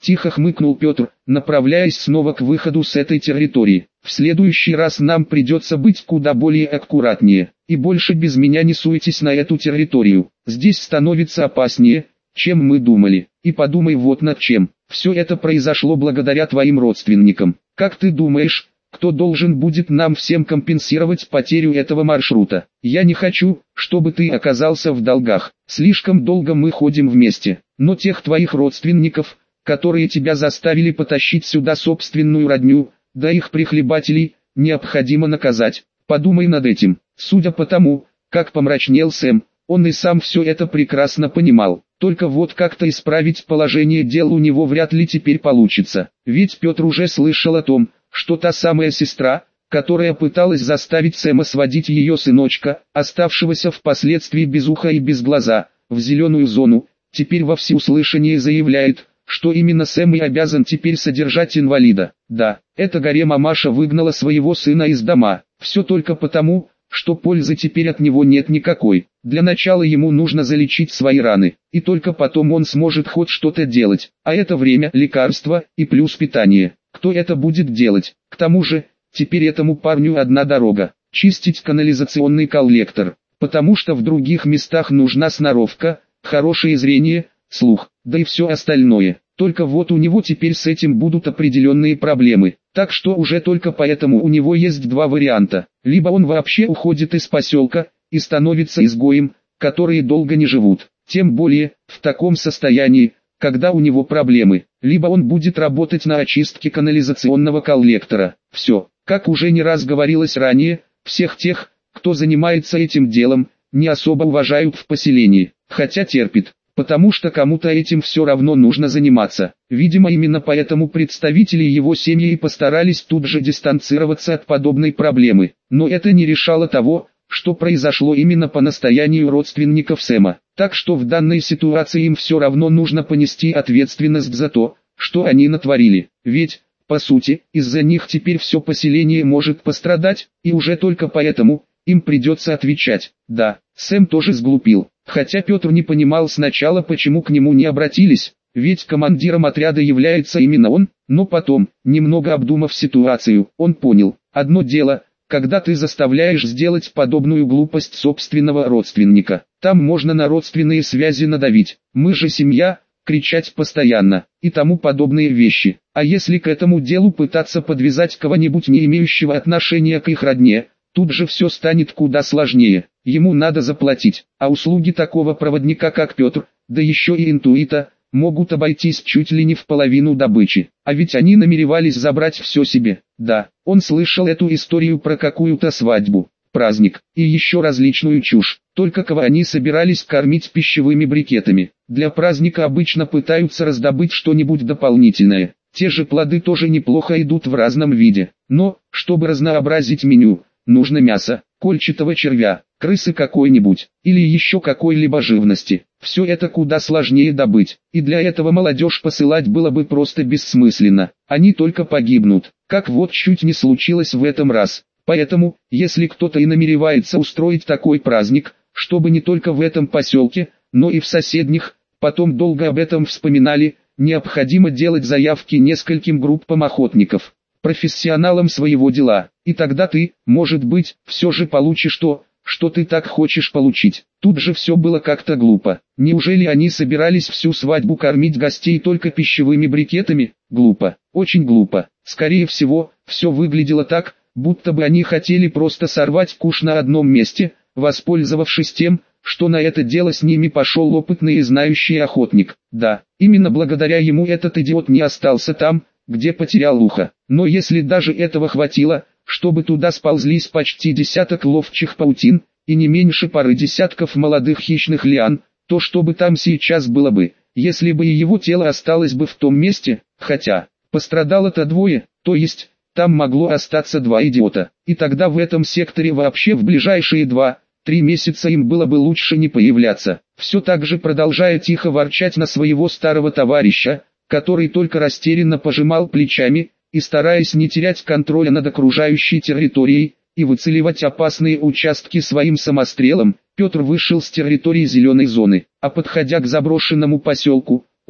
Тихо хмыкнул Петр, направляясь снова к выходу с этой территории. В следующий раз нам придется быть куда более аккуратнее, и больше без меня не суетесь на эту территорию. Здесь становится опаснее, чем мы думали. И подумай вот над чем. Все это произошло благодаря твоим родственникам. Как ты думаешь, кто должен будет нам всем компенсировать потерю этого маршрута? Я не хочу, чтобы ты оказался в долгах. Слишком долго мы ходим вместе. Но тех твоих родственников, которые тебя заставили потащить сюда собственную родню, да их прихлебателей, необходимо наказать. Подумай над этим. Судя по тому, как помрачнел Сэм, он и сам все это прекрасно понимал. Только вот как-то исправить положение дел у него вряд ли теперь получится. Ведь Петр уже слышал о том, что та самая сестра, которая пыталась заставить Сэма сводить ее сыночка, оставшегося впоследствии без уха и без глаза, в зеленую зону, теперь во всеуслышание заявляет, что именно Сэм и обязан теперь содержать инвалида. Да, эта горе-мамаша выгнала своего сына из дома. Все только потому, что пользы теперь от него нет никакой. Для начала ему нужно залечить свои раны, и только потом он сможет хоть что-то делать. А это время, лекарства и плюс питание. Кто это будет делать? К тому же, теперь этому парню одна дорога – чистить канализационный коллектор. Потому что в других местах нужна сноровка, хорошее зрение, слух, да и все остальное. Только вот у него теперь с этим будут определенные проблемы. Так что уже только поэтому у него есть два варианта. Либо он вообще уходит из поселка и становится изгоем, которые долго не живут. Тем более, в таком состоянии, когда у него проблемы. Либо он будет работать на очистке канализационного коллектора. Все, как уже не раз говорилось ранее, всех тех, кто занимается этим делом, не особо уважают в поселении. Хотя терпит. Потому что кому-то этим все равно нужно заниматься. Видимо, именно поэтому представители его семьи и постарались тут же дистанцироваться от подобной проблемы. Но это не решало того, что произошло именно по настоянию родственников Сэма. Так что в данной ситуации им все равно нужно понести ответственность за то, что они натворили. Ведь, по сути, из-за них теперь все поселение может пострадать, и уже только поэтому им придется отвечать. Да, Сэм тоже сглупил. Хотя Петр не понимал сначала, почему к нему не обратились, ведь командиром отряда является именно он, но потом, немного обдумав ситуацию, он понял, одно дело, когда ты заставляешь сделать подобную глупость собственного родственника, там можно на родственные связи надавить, мы же семья, кричать постоянно, и тому подобные вещи, а если к этому делу пытаться подвязать кого-нибудь, не имеющего отношения к их родне, тут же все станет куда сложнее. Ему надо заплатить, а услуги такого проводника как Петр, да еще и интуита, могут обойтись чуть ли не в половину добычи. А ведь они намеревались забрать все себе. Да, он слышал эту историю про какую-то свадьбу, праздник, и еще различную чушь. Только кого они собирались кормить пищевыми брикетами. Для праздника обычно пытаются раздобыть что-нибудь дополнительное. Те же плоды тоже неплохо идут в разном виде. Но, чтобы разнообразить меню, нужно мясо, кольчатого червя, крысы какой-нибудь, или еще какой-либо живности. Все это куда сложнее добыть, и для этого молодежь посылать было бы просто бессмысленно. Они только погибнут, как вот чуть не случилось в этом раз. Поэтому, если кто-то и намеревается устроить такой праздник, чтобы не только в этом поселке, но и в соседних, потом долго об этом вспоминали, необходимо делать заявки нескольким группам охотников, профессионалам своего дела, и тогда ты, может быть, все же получишь то, что ты так хочешь получить. Тут же все было как-то глупо. Неужели они собирались всю свадьбу кормить гостей только пищевыми брикетами? Глупо, очень глупо. Скорее всего, все выглядело так, будто бы они хотели просто сорвать куш на одном месте, воспользовавшись тем, что на это дело с ними пошел опытный и знающий охотник. Да, именно благодаря ему этот идиот не остался там, где потерял ухо. Но если даже этого хватило, чтобы туда сползлись почти десяток ловчих паутин, и не меньше пары десятков молодых хищных лиан, то что бы там сейчас было бы, если бы и его тело осталось бы в том месте, хотя, пострадало-то двое, то есть, там могло остаться два идиота, и тогда в этом секторе вообще в ближайшие два-три месяца им было бы лучше не появляться. Все так же продолжая тихо ворчать на своего старого товарища, который только растерянно пожимал плечами, и стараясь не терять контроля над окружающей территорией, и выцеливать опасные участки своим самострелом, Петр вышел с территории зеленой зоны, а подходя к заброшенному поселку,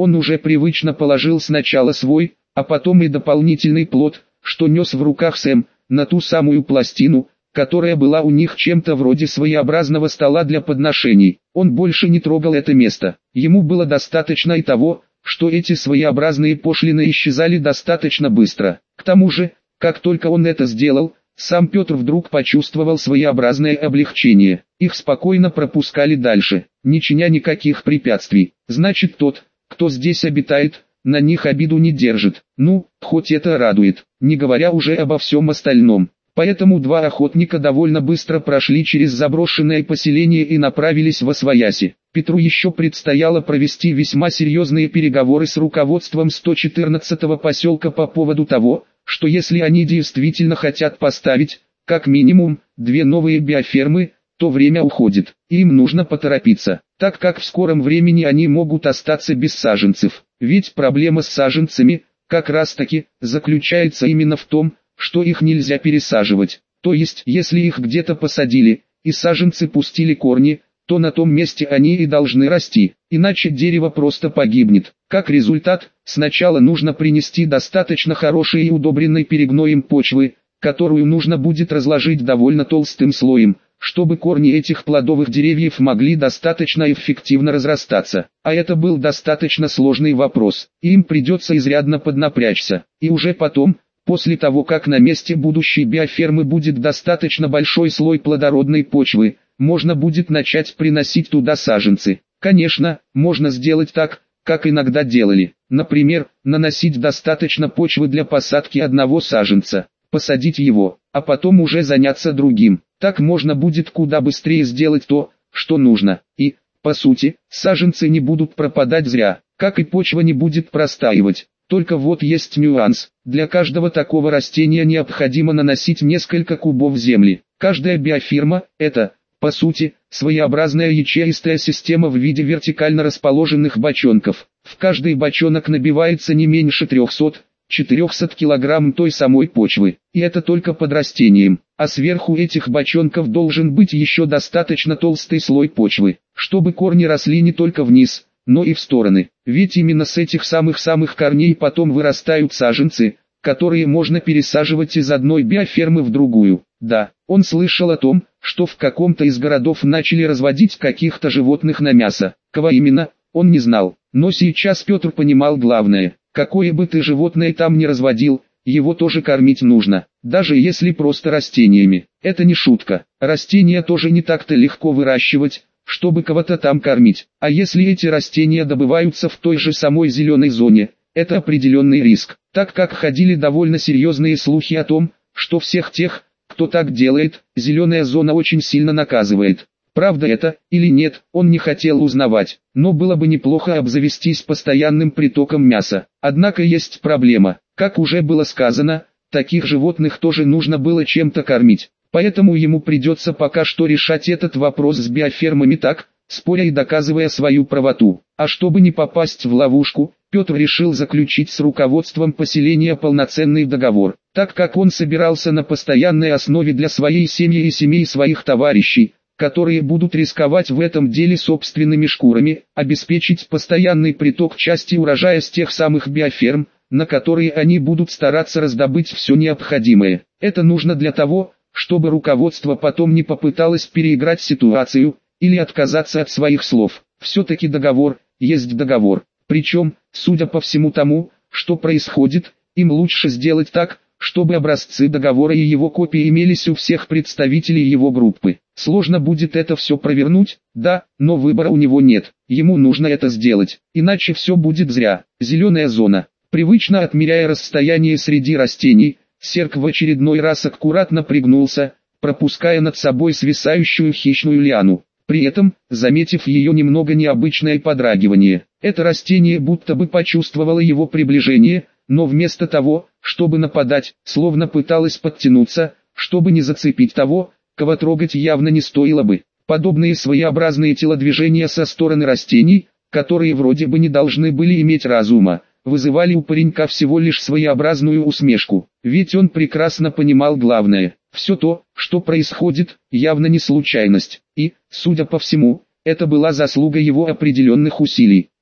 Он уже привычно положил сначала свой, а потом и дополнительный плод, что нес в руках Сэм, на ту самую пластину, которая была у них чем-то вроде своеобразного стола для подношений. Он больше не трогал это место. Ему было достаточно и того, что эти своеобразные пошлины исчезали достаточно быстро. К тому же, как только он это сделал, сам Петр вдруг почувствовал своеобразное облегчение. Их спокойно пропускали дальше, не чиня никаких препятствий. Значит, тот, кто здесь обитает, на них обиду не держит. Ну, хоть это радует, не говоря уже обо всем остальном. Поэтому два охотника довольно быстро прошли через заброшенное поселение и направились восвояси. Петру еще предстояло провести весьма серьезные переговоры с руководством сто четырнадцатого поселка по поводу того, что если они действительно хотят поставить, как минимум, две новые биофермы, то время уходит, и им нужно поторопиться, так как в скором времени они могут остаться без саженцев. Ведь проблема с саженцами, как раз таки, заключается именно в том, что их нельзя пересаживать. То есть, если их где-то посадили, и саженцы пустили корни, то на том месте они и должны расти, иначе дерево просто погибнет. Как результат, сначала нужно принести достаточно хорошей и удобренной перегноем почвы, которую нужно будет разложить довольно толстым слоем, чтобы корни этих плодовых деревьев могли достаточно эффективно разрастаться. А это был достаточно сложный вопрос, и им придется изрядно поднапрячься, и уже потом, после того как на месте будущей биофермы будет достаточно большой слой плодородной почвы, можно будет начать приносить туда саженцы. Конечно, можно сделать так, как иногда делали. Например, наносить достаточно почвы для посадки одного саженца, посадить его, а потом уже заняться другим. Так можно будет куда быстрее сделать то, что нужно. И, по сути, саженцы не будут пропадать зря, как и почва не будет простаивать. Только вот есть нюанс. Для каждого такого растения необходимо наносить несколько кубов земли. Каждая биоферма – это, по сути, своеобразная ячеистая система в виде вертикально расположенных бочонков. В каждый бочонок набивается не меньше трёхсот-четырёхсот килограмм той самой почвы. И это только под растением. А сверху этих бочонков должен быть еще достаточно толстый слой почвы, чтобы корни росли не только вниз, но и в стороны. Ведь именно с этих самых-самых корней потом вырастают саженцы, которые можно пересаживать из одной биофермы в другую. Да, он слышал о том, что в каком-то из городов начали разводить каких-то животных на мясо. Кого именно, он не знал. Но сейчас Петр понимал главное: какое бы ты животное там ни разводил, его тоже кормить нужно, даже если просто растениями. Это не шутка. Растения тоже не так-то легко выращивать, чтобы кого-то там кормить. А если эти растения добываются в той же самой зеленой зоне, это определенный риск, так как ходили довольно серьезные слухи о том, что всех тех, кто так делает, зеленая зона очень сильно наказывает. Правда это, или нет, он не хотел узнавать, но было бы неплохо обзавестись постоянным притоком мяса. Однако есть проблема, как уже было сказано, таких животных тоже нужно было чем-то кормить. Поэтому ему придется пока что решать этот вопрос с биофермами так, споря и доказывая свою правоту. А чтобы не попасть в ловушку, Петр решил заключить с руководством поселения полноценный договор, так как он собирался на постоянной основе для своей семьи и семей своих товарищей, которые будут рисковать в этом деле собственными шкурами, обеспечить постоянный приток части урожая с тех самых биоферм, на которые они будут стараться раздобыть все необходимое. Это нужно для того, чтобы руководство потом не попыталось переиграть ситуацию, или отказаться от своих слов. Все-таки договор, есть договор. Причем, судя по всему тому, что происходит, им лучше сделать так, чтобы образцы договора и его копии имелись у всех представителей его группы. Сложно будет это все провернуть, да, но выбора у него нет, ему нужно это сделать, иначе все будет зря. Зеленая зона. Привычно отмеряя расстояние среди растений, Серк в очередной раз аккуратно пригнулся, пропуская над собой свисающую хищную лиану. При этом, заметив ее немного необычное подрагивание, это растение будто бы почувствовало его приближение, но вместо того, чтобы нападать, словно пыталось подтянуться, чтобы не зацепить того, кого трогать явно не стоило бы. Подобные своеобразные телодвижения со стороны растений, которые вроде бы не должны были иметь разума, вызывали у паренька всего лишь своеобразную усмешку, ведь он прекрасно понимал главное: все то, что происходит, явно не случайность, и, судя по всему, это была заслуга его определенных усилий. Да,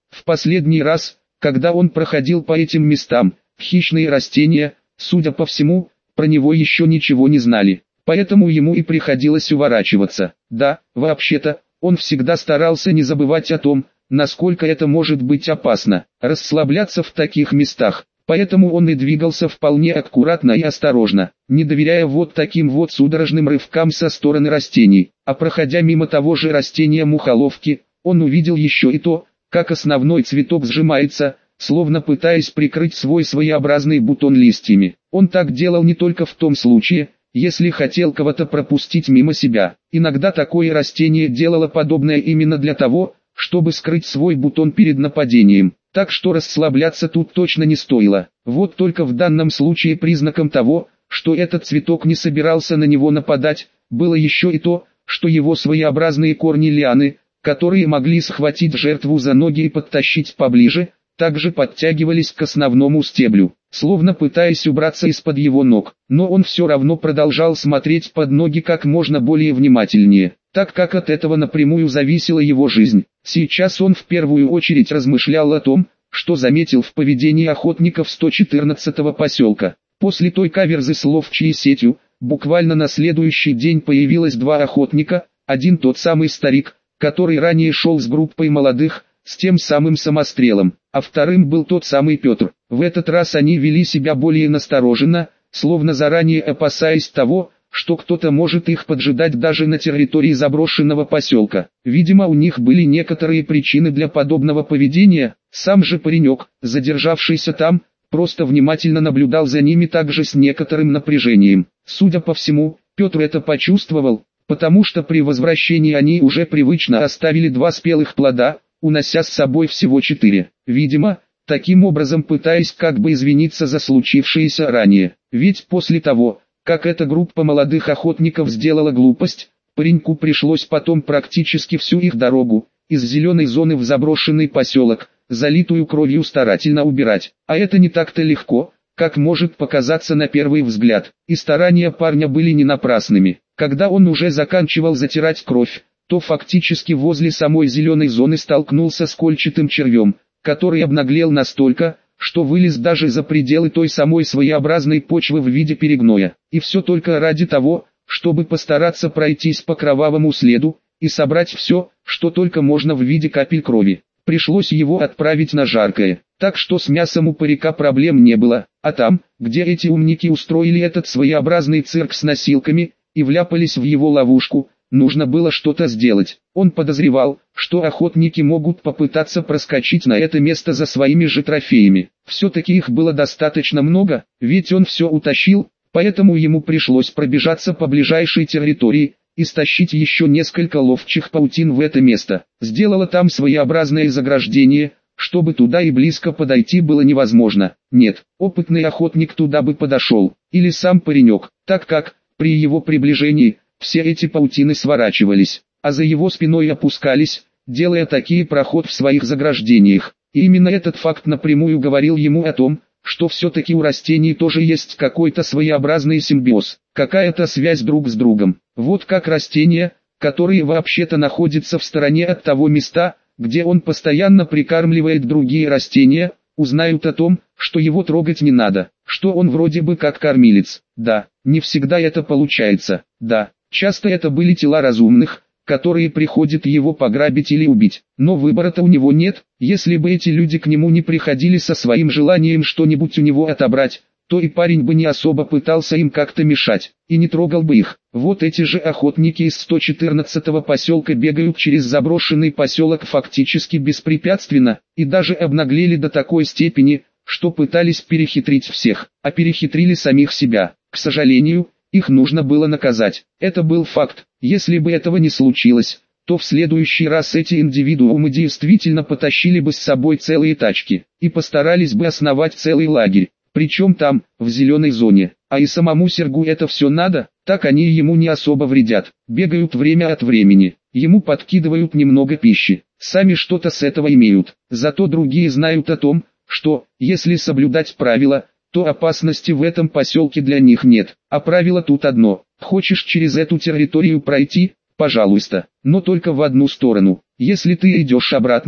В последний раз, когда он проходил по этим местам, хищные растения, судя по всему, про него еще ничего не знали, поэтому ему и приходилось уворачиваться. Да, вообще-то, он всегда старался не забывать о том, насколько это может быть опасно, расслабляться в таких местах. Поэтому он и двигался вполне аккуратно и осторожно, не доверяя вот таким вот судорожным рывкам со стороны растений. А проходя мимо того же растения мухоловки, он увидел еще и то, как основной цветок сжимается, словно пытаясь прикрыть свой своеобразный бутон листьями. Он так делал не только в том случае, если хотел кого-то пропустить мимо себя. Иногда такое растение делало подобное именно для того, чтобы скрыть свой бутон перед нападением. Так что расслабляться тут точно не стоило. Вот только в данном случае признаком того, что этот цветок не собирался на него нападать, было еще и то, что его своеобразные корни лианы, которые могли схватить жертву за ноги и подтащить поближе, также подтягивались к основному стеблю, словно пытаясь убраться из-под его ног. Но он все равно продолжал смотреть под ноги как можно более внимательнее, так как от этого напрямую зависела его жизнь. Сейчас он в первую очередь размышлял о том, что заметил в поведении охотников сто четырнадцатого поселка. После той каверзы с ловчей сетью, буквально на следующий день появилось два охотника, один тот самый старик, который ранее шел с группой молодых, с тем самым самострелом, а вторым был тот самый Петр. В этот раз они вели себя более настороженно, словно заранее опасаясь того, что кто-то может их поджидать даже на территории заброшенного поселка. Видимо, у них были некоторые причины для подобного поведения. Сам же паренек, задержавшийся там, просто внимательно наблюдал за ними также с некоторым напряжением. Судя по всему, Петр это почувствовал, потому что при возвращении они уже привычно оставили два спелых плода, унося с собой всего четыре. Видимо, таким образом пытаясь как бы извиниться за случившееся ранее. Ведь после того, как эта группа молодых охотников сделала глупость, пареньку пришлось потом практически всю их дорогу, из зеленой зоны в заброшенный поселок, залитую кровью старательно убирать. А это не так-то легко, как может показаться на первый взгляд. И старания парня были не напрасными. Когда он уже заканчивал затирать кровь, то фактически возле самой зеленой зоны столкнулся с кольчатым червем, который обнаглел настолько, что вылез даже за пределы той самой своеобразной почвы в виде перегноя. И все только ради того, чтобы постараться пройтись по кровавому следу, и собрать все, что только можно в виде капель крови. Пришлось его отправить на жаркое, так что с мясом у парика проблем не было, а там, где эти умники устроили этот своеобразный цирк с носилками, и вляпались в его ловушку, нужно было что-то сделать. Он подозревал, что охотники могут попытаться проскочить на это место за своими же трофеями. Все-таки их было достаточно много, ведь он все утащил, поэтому ему пришлось пробежаться по ближайшей территории и стащить еще несколько ловчих паутин в это место. Сделала там своеобразное заграждение, чтобы туда и близко подойти было невозможно. Нет, опытный охотник туда бы подошел, или сам паренек, так как, при его приближении, все эти паутины сворачивались, а за его спиной опускались, делая такие проход в своих заграждениях. И именно этот факт напрямую говорил ему о том, что все-таки у растений тоже есть какой-то своеобразный симбиоз, какая-то связь друг с другом. Вот как растения, которые вообще-то находятся в стороне от того места, где он постоянно прикармливает другие растения, узнают о том, что его трогать не надо, что он вроде бы как кормилец. Да, не всегда это получается, да, часто это были тела разумных, которые приходят его пограбить или убить. Но выбора-то у него нет. Если бы эти люди к нему не приходили со своим желанием что-нибудь у него отобрать, то и парень бы не особо пытался им как-то мешать, и не трогал бы их. Вот эти же охотники из сто четырнадцатого поселка бегают через заброшенный поселок фактически беспрепятственно, и даже обнаглели до такой степени, что пытались перехитрить всех, а перехитрили самих себя. К сожалению, их нужно было наказать. Это был факт. Если бы этого не случилось, то в следующий раз эти индивидуумы действительно потащили бы с собой целые тачки, и постарались бы основать целый лагерь. Причем там, в зеленой зоне. А и самому Сергу это все надо, так они ему не особо вредят. Бегают время от времени, ему подкидывают немного пищи, сами что-то с этого имеют. Зато другие знают о том, что, если соблюдать правила, то опасности в этом поселке для них нет. А правило тут одно: хочешь через эту территорию пройти, пожалуйста, но только в одну сторону. Если ты идешь обратно,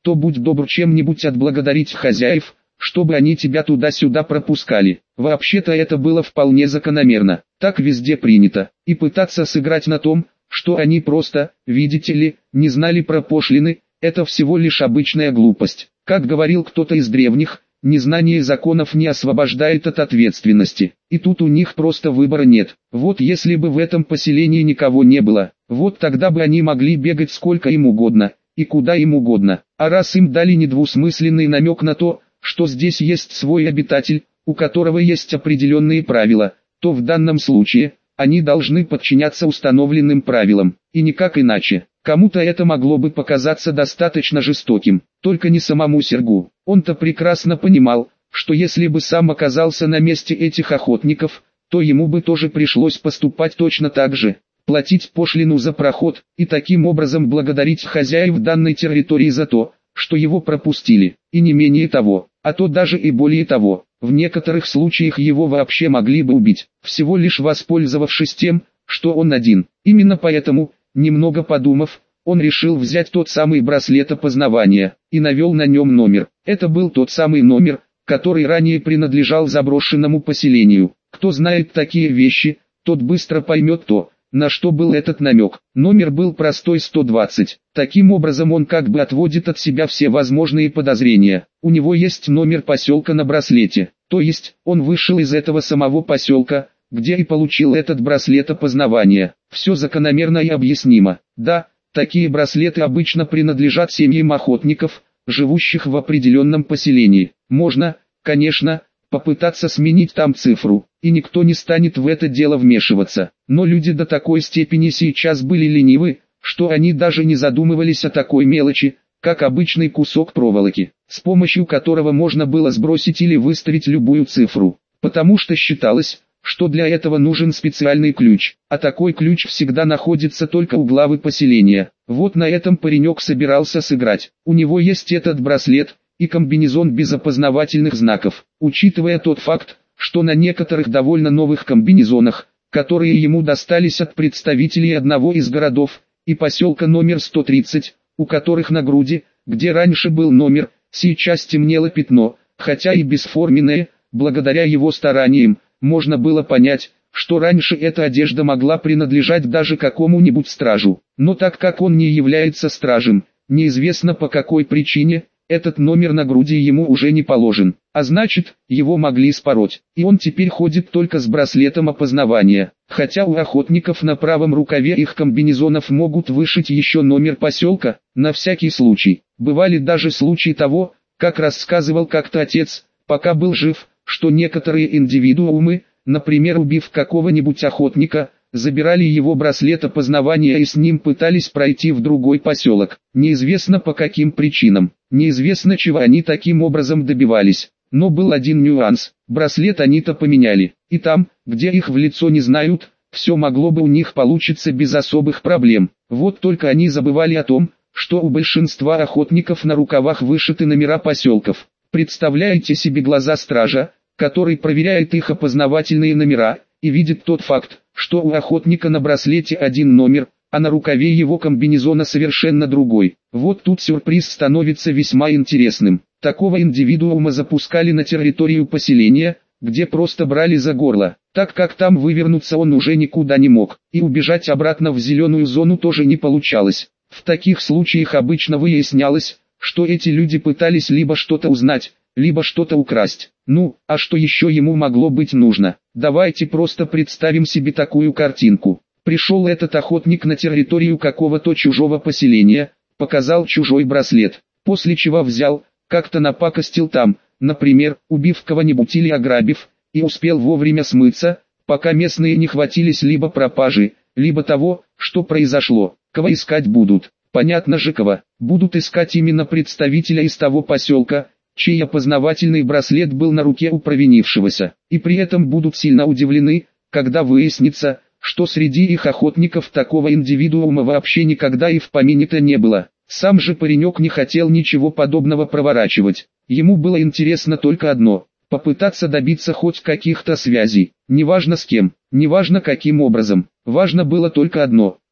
то будь добр чем-нибудь отблагодарить хозяев, чтобы они тебя туда-сюда пропускали. Вообще-то это было вполне закономерно, так везде принято, и пытаться сыграть на том, что они просто, видите ли, не знали про пошлины, это всего лишь обычная глупость. Как говорил кто-то из древних, незнание законов не освобождает от ответственности, и тут у них просто выбора нет. Вот если бы в этом поселении никого не было, вот тогда бы они могли бегать сколько им угодно, и куда им угодно, а раз им дали недвусмысленный намек на то, что здесь есть свой обитатель, у которого есть определенные правила, то в данном случае, они должны подчиняться установленным правилам, и никак иначе. Кому-то это могло бы показаться достаточно жестоким, только не самому Сергу. Он-то прекрасно понимал, что если бы сам оказался на месте этих охотников, то ему бы тоже пришлось поступать точно так же, платить пошлину за проход, и таким образом благодарить хозяев данной территории за то, что его пропустили, и не менее того, а то даже и более того, в некоторых случаях его вообще могли бы убить, всего лишь воспользовавшись тем, что он один. Именно поэтому, немного подумав, он решил взять тот самый браслет опознавания, и навел на нем номер. Это был тот самый номер, который ранее принадлежал заброшенному поселению. Кто знает такие вещи, тот быстро поймет то, на что был этот намек. Номер был простой сто двадцать. Таким образом он как бы отводит от себя все возможные подозрения. У него есть номер поселка на браслете. То есть, он вышел из этого самого поселка, где и получил этот браслет опознавания. Все закономерно и объяснимо. Да, такие браслеты обычно принадлежат семьям охотников, живущих в определенном поселении. Можно, конечно, попытаться сменить там цифру, и никто не станет в это дело вмешиваться. Но люди до такой степени сейчас были ленивы, что они даже не задумывались о такой мелочи, как обычный кусок проволоки, с помощью которого можно было сбросить или выставить любую цифру. Потому что считалось, что для этого нужен специальный ключ, а такой ключ всегда находится только у главы поселения. Вот на этом паренек собирался сыграть. У него есть этот браслет и комбинезон без опознавательных знаков. Учитывая тот факт, что на некоторых довольно новых комбинезонах, которые ему достались от представителей одного из городов и поселка номер сто тридцать, у которых на груди, где раньше был номер, сейчас темнело пятно, хотя и бесформенное, благодаря его стараниям, можно было понять, что раньше эта одежда могла принадлежать даже какому-нибудь стражу. Но так как он не является стражем, неизвестно по какой причине, этот номер на груди ему уже не положен, а значит, его могли спороть, и он теперь ходит только с браслетом опознавания. Хотя у охотников на правом рукаве их комбинезонов могут вышить еще номер поселка, на всякий случай. Бывали даже случаи того, как рассказывал как-то отец, пока был жив, что некоторые индивидуумы, например убив какого-нибудь охотника, забирали его браслет опознавания и с ним пытались пройти в другой поселок. Неизвестно по каким причинам, неизвестно чего они таким образом добивались. Но был один нюанс, браслет они-то поменяли, и там, где их в лицо не знают, все могло бы у них получиться без особых проблем. Вот только они забывали о том, что у большинства охотников на рукавах вышиты номера поселков. Представляете себе глаза стража, который проверяет их опознавательные номера, и видит тот факт, что у охотника на браслете один номер, а на рукаве его комбинезона совершенно другой. Вот тут сюрприз становится весьма интересным. Такого индивидуума запускали на территорию поселения, где просто брали за горло, так как там вывернуться он уже никуда не мог, и убежать обратно в зеленую зону тоже не получалось. В таких случаях обычно выяснялось, что эти люди пытались либо что-то узнать, либо что-то украсть. Ну, а что еще ему могло быть нужно? Давайте просто представим себе такую картинку. Пришел этот охотник на территорию какого-то чужого поселения, показал чужой браслет, после чего взял, как-то напакостил там, например, убив кого-нибудь или ограбив, и успел вовремя смыться, пока местные не хватились либо пропажи, либо того, что произошло. Кого искать будут? Понятно же кого. Будут искать именно представителя из того поселка, чей опознавательный браслет был на руке у провинившегося, и при этом будут сильно удивлены, когда выяснится, что среди их охотников такого индивидуума вообще никогда и в помине-то не было. Сам же паренек не хотел ничего подобного проворачивать, ему было интересно только одно – попытаться добиться хоть каких-то связей, неважно с кем, неважно каким образом, важно было только одно –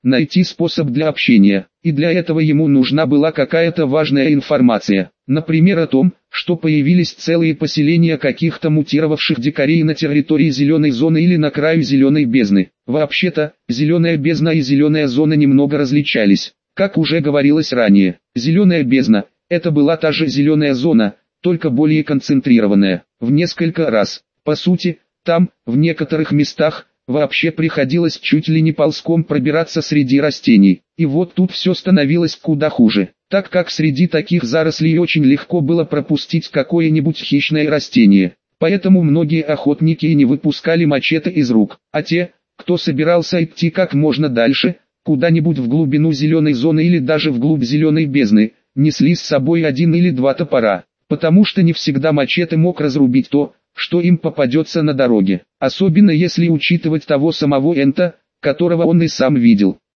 найти способ для общения, и для этого ему нужна была какая-то важная информация, например о том, что появились целые поселения каких-то мутировавших дикарей на территории зеленой зоны или на краю зеленой бездны. Вообще-то, зеленая бездна и зеленая зона немного различались. Как уже говорилось ранее, зеленая бездна – это была та же зеленая зона, только более концентрированная, в несколько раз. По сути, там, в некоторых местах, вообще приходилось чуть ли не ползком пробираться среди растений. И вот тут все становилось куда хуже, так как среди таких зарослей очень легко было пропустить какое-нибудь хищное растение. Поэтому многие охотники и не выпускали мачете из рук, а те, кто собирался идти как можно дальше, куда-нибудь в глубину зеленой зоны или даже вглубь зеленой бездны, несли с собой один или два топора, потому что не всегда мачете мог разрубить то, что им попадется на дороге, особенно если учитывать того самого Энта, которого он и сам видел.